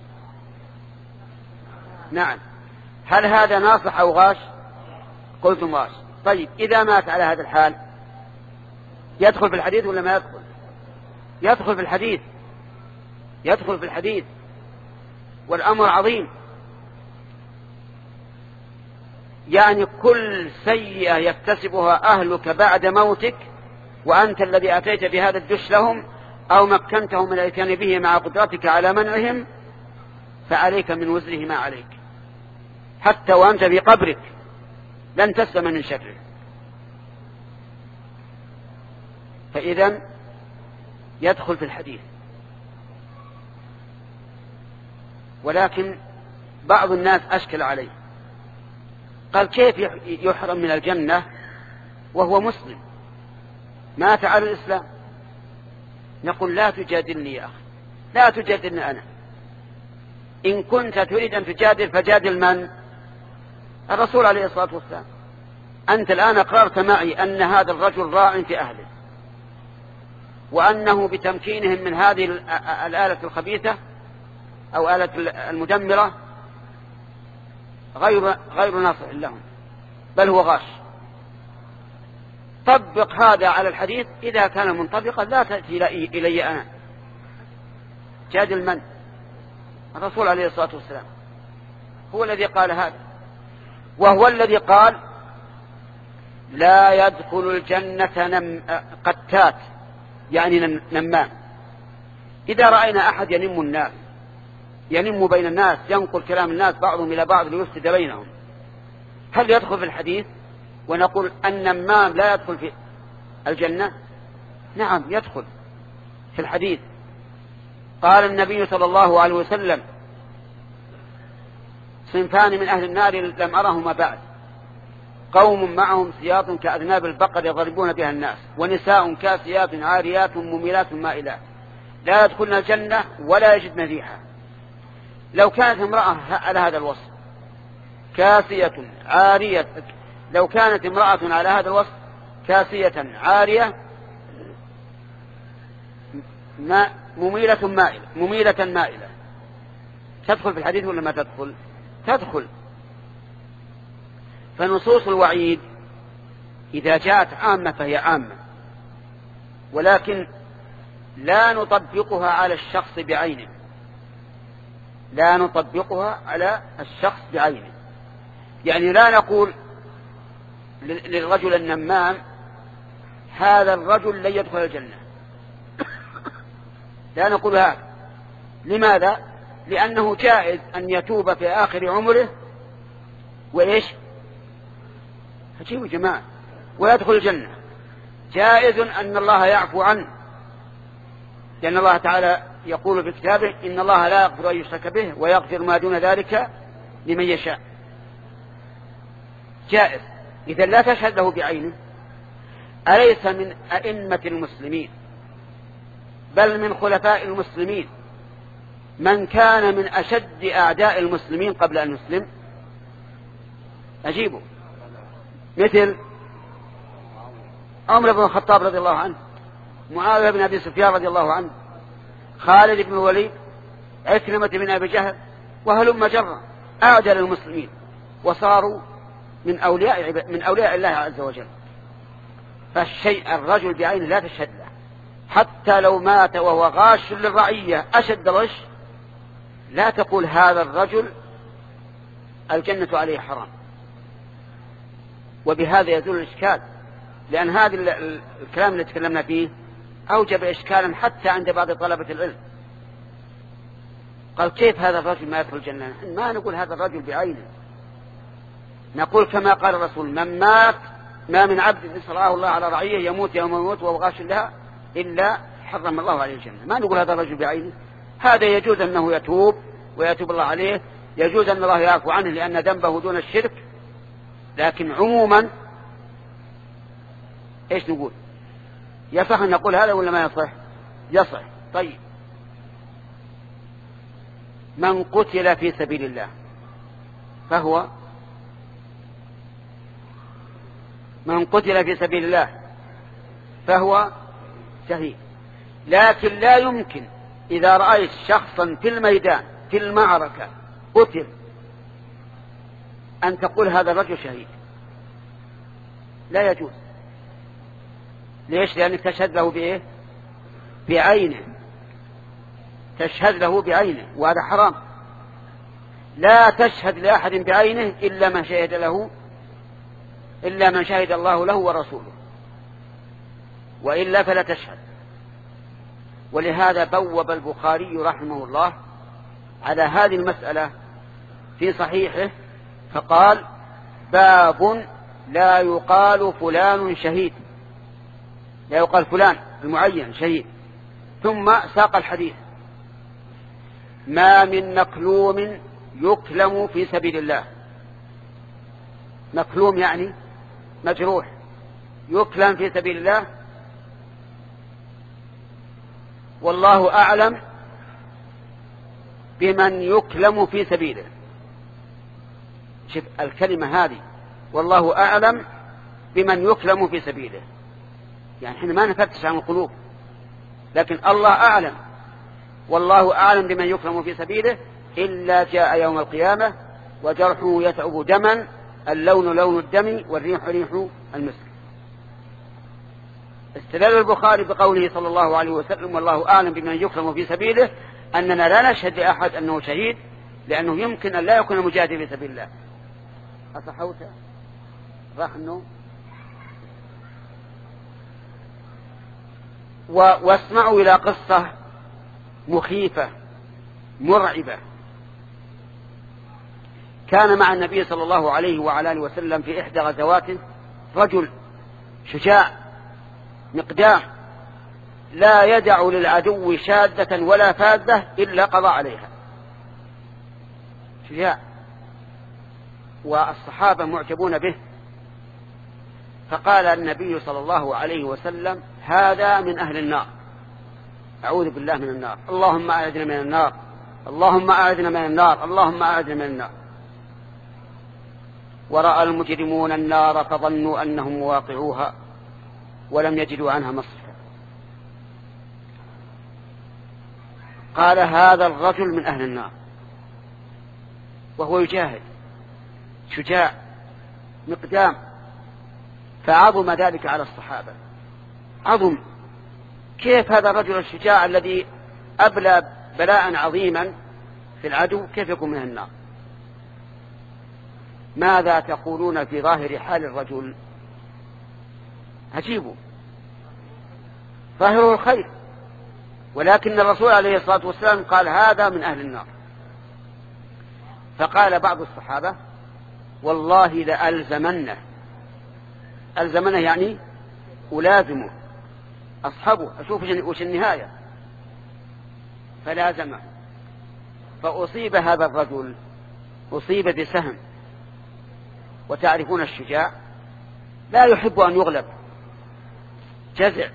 نعم. هل هذا ناصح أو غاش؟ قلتم غاش. طيب إذا مات على هذا الحال يدخل في الحديث ولا ما يدخل؟ يدخل في الحديث، يدخل في الحديث، والأمر عظيم. يعني كل سيئة يكتسبها أهلك بعد موتك وأنت الذي أتيت بهذا الدش لهم أو مكنتهم من الاتيان به مع قدرتك على منعهم، فعليك من وزره ما عليك، حتى وأنت في قبرك لن تسلم من شره. فإذا يدخل في الحديث. ولكن بعض الناس أشكل عليه، قال كيف يحرم من الجنة وهو مسلم مات على الإسلام؟ نقول لا تجادلني يا أخي، لا تجادلني أنا. إن كنت تريد أن تجادل فجادل من؟ الرسول عليه الصلاة والسلام. أنت الآن أقررت معي أن هذا الرجل راع في أهله، وأنه بتمكينهم من هذه الآلة الخبيثة أو آلة المدمرة غير غير ناصح لهم، بل هو غاش. طبق هذا على الحديث. إذا كان منطبقا لا تأتي إلي أنا. جادل من؟ الرسول عليه الصلاة والسلام هو الذي قال هذا، وهو الذي قال لا يدخل الجنة نم قتات، يعني نمام. إذا رأينا أحد ينم الناس، ينم بين الناس، ينقل كلام الناس بعضهم إلى بعض ليفسد بينهم، هل يدخل في الحديث ونقول النمام لا يدخل في الجنة؟ نعم يدخل في الحديث. قال النبي صلى الله عليه وسلم صنفان من أهل النار لم أرهما بعد: قوم معهم سياط كأذناب البقر يضربون بها الناس، ونساء كاسيات عاريات مميلات مائلات لا يدخلن الجنة ولا يجدن ريحها. لو كانت امرأة على هذا الوصف كاسية عارية، لو كانت امرأة على هذا الوصف كاسية عارية ما مميلة مائلة مميلة مائلة، تدخل في الحديث ولا ما تدخل؟ تدخل. فنصوص الوعيد إذا جاءت عامة فهي عامة، ولكن لا نطبقها على الشخص بعينه، لا نطبقها على الشخص بعينه. يعني لا نقول للرجل النمام هذا الرجل لن يدخل الجنة، لا نقول هذا. لماذا؟ لأنه جائز أن يتوب في آخر عمره وإيش؟ هجيبوا جماعة ويدخل الجنة. جائز أن الله يعفو عنه، لأن الله تعالى يقول في كتابه إن الله لا يغفر أن يشرك به ويغفر ما دون ذلك لمن يشاء. جائز. إذا لا تشهد له بعينه. أليس من أئمة المسلمين بل من خلفاء المسلمين من كان من أشد أعداء المسلمين قبل أن يسلم؟ أجيبه. مثل عمر بن الخطاب رضي الله عنه، معاوية بن أبي سفيان رضي الله عنه، خالد بن الوليد، عكرمة بن أبي جهل، وهلم جرا أعدى للمسلمين، وصاروا من أولياء من أولياء الله عز وجل. فالشيء الرجل بعينه لا تشهد له، حتى لو مات وهو غاش للرعية أشد غش لا تقول هذا الرجل الجنة عليه حرام. وبهذا يزول الإشكال، لأن هذا الكلام اللي تكلمنا فيه أوجب إشكالا حتى عند بعض طلبة العلم. قال كيف هذا الرجل ما يدخل الجنة؟ ما نقول هذا الرجل بعينه، نقول كما قال الرسول من مات ما من عبد إسراه الله على رعيه يموت يوم يموت وهو غاش لها إلا حرم الله عليه الجنة. ما نقول هذا الرجل بعينه. هذا يجوز أنه يتوب ويتوب الله عليه، يجوز أن الله يعفو عنه لأن ذنبه دون الشرك، لكن عموما إيش نقول؟ يصح أن نقول هذا ولا ما يصح؟ يصح. طيب من قتل في سبيل الله فهو من قتل في سبيل الله فهو شهيد. لكن لا يمكن إذا رأيت شخصا في الميدان في المعركة قتل أن تقول هذا الرجل شهيد، لا يجوز. ليش؟ لأنك تشهد له بإيه؟ بعينه، تشهد له بعينه، وهذا حرام. لا تشهد لأحد بعينه إلا من شهد له إلا من شهد الله له ورسوله، وإلا فلا تشهد. ولهذا بوب البخاري رحمه الله على هذه المسألة في صحيحه فقال باب لا يقال فلان شهيد، لا يقال فلان المعين شهيد. ثم ساق الحديث ما من مكلوم يكلم في سبيل الله. مكلوم يعني مجروح، يكلم في سبيل الله والله أعلم بمن يكلم في سبيله. شوف الكلمة هذه والله أعلم بمن يكلم في سبيله، يعني احنا ما نفتش عن القلوب، لكن الله أعلم والله أعلم بمن يكلم في سبيله إلا جاء يوم القيامة وجرحه يتعب دما اللون لون الدم والريح ريح المسك. استدل البخاري بقوله صلى الله عليه وسلم والله أعلم بمن يكرم في سبيله أننا لا نشهد لأحد أنه شهيد، لأنه يمكن أن لا يكون مجاهدا في سبيل الله. أصحوت رحمه. واسمعوا إلى قصة مخيفة مرعبة. كان مع النبي صلى الله عليه وعلى آله وسلم في إحدى غزواته رجل شجاع مقدام لا يدع للعدو شاذة ولا فاذة إلا قضى عليها. شجاع والصحابة معجبون به. فقال النبي صلى الله عليه وسلم هذا من أهل النار، أعوذ بالله من النار، اللهم أعذنا من النار، اللهم أعذنا من النار، اللهم أعذنا من النار. ورأى المجرمون النار فظنوا أنهم مواقعوها ولم يجدوا عنها مصرفا. قال هذا الرجل من أهل النار وهو يجاهد شجاع مقدام. فعظم ذلك على الصحابة، عظم كيف هذا الرجل الشجاع الذي أبلى بلاء عظيما في العدو كيف يكون من النار؟ ماذا تقولون في ظاهر حال الرجل؟ عجيب، ظاهره الخير، ولكن الرسول عليه الصلاة والسلام قال هذا من أهل النار. فقال بعض الصحابة والله لألزمنه، ألزمنه يعني ألازمه أصحابه أشوف وش النهاية. فلازمه فأصيب هذا الرجل، أصيب بسهم. وتعرفون الشجاع لا يحب أن يغلب، جزع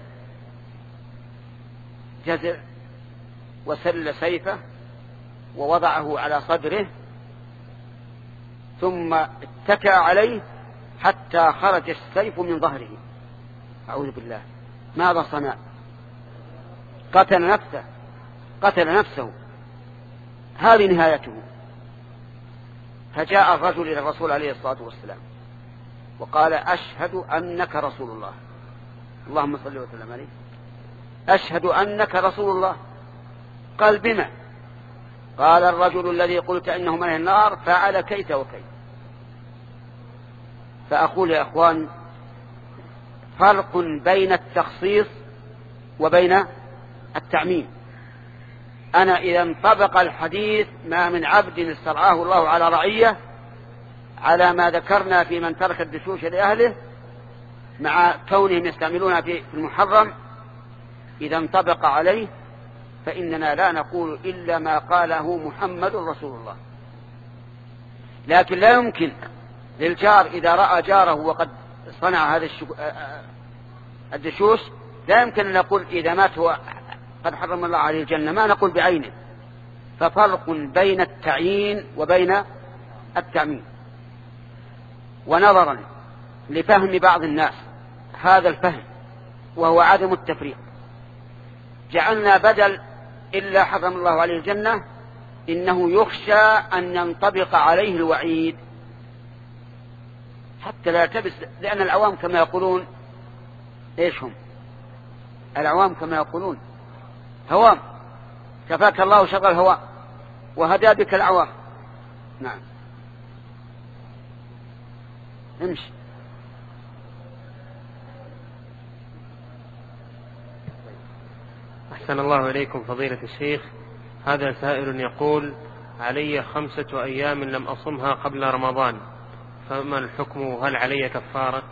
جزع وسل سيفه ووضعه على صدره ثم اتكأ عليه حتى خرج السيف من ظهره. أعوذ بالله، ماذا صنع؟ قتل نفسه، قتل نفسه، هذه نهايته. فجاء الرجل إلى الرسول عليه الصلاة والسلام وقال أشهد أنك رسول الله. اللهم صل وسلم عليه: أشهد أنك رسول الله. قال: بما؟ قال: الرجل الذي قلت إنه من النار فعل كيت وكيت. فأقول يا أخوان: فرق بين التخصيص وبين التعميم. أنا إذا انطبق الحديث: ما من عبد استرعاه الله على رعية، على ما ذكرنا في من ترك الدشوش لأهله مع كونهم يستعملونها في المحرم، إذا انطبق عليه فإننا لا نقول إلا ما قاله محمد رسول الله. لكن لا يمكن للجار إذا رأى جاره وقد صنع هذا الدشوش، لا يمكن أن نقول إذا مات هو قد حرم الله عليه الجنة، ما نقول بعينه. ففرق بين التعيين وبين التعميم. ونظرا لفهم بعض الناس هذا الفهم وهو عدم التفريق، جعلنا بدل إلا حرم الله عليه الجنة إنه يخشى أن ينطبق عليه الوعيد حتى لا يلتبس. لأن العوام كما يقولون إيش هم؟ العوام كما يقولون هوام، كفاك الله شر الهوام وهدى بك العوام. نعم، امشي. أحسن الله إليكم فضيلة الشيخ. هذا سائل يقول: علي خمسة أيام لم أصمها قبل رمضان، فما الحكم؟ هل علي كفارة؟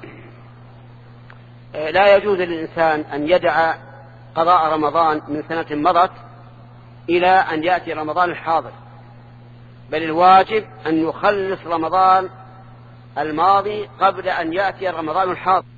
لا يجوز للإنسان أن يدع قضاء رمضان من سنة مضت إلى أن يأتي رمضان الحاضر، بل الواجب أن يخلص رمضان الماضي قبل أن يأتي رمضان الحاضر.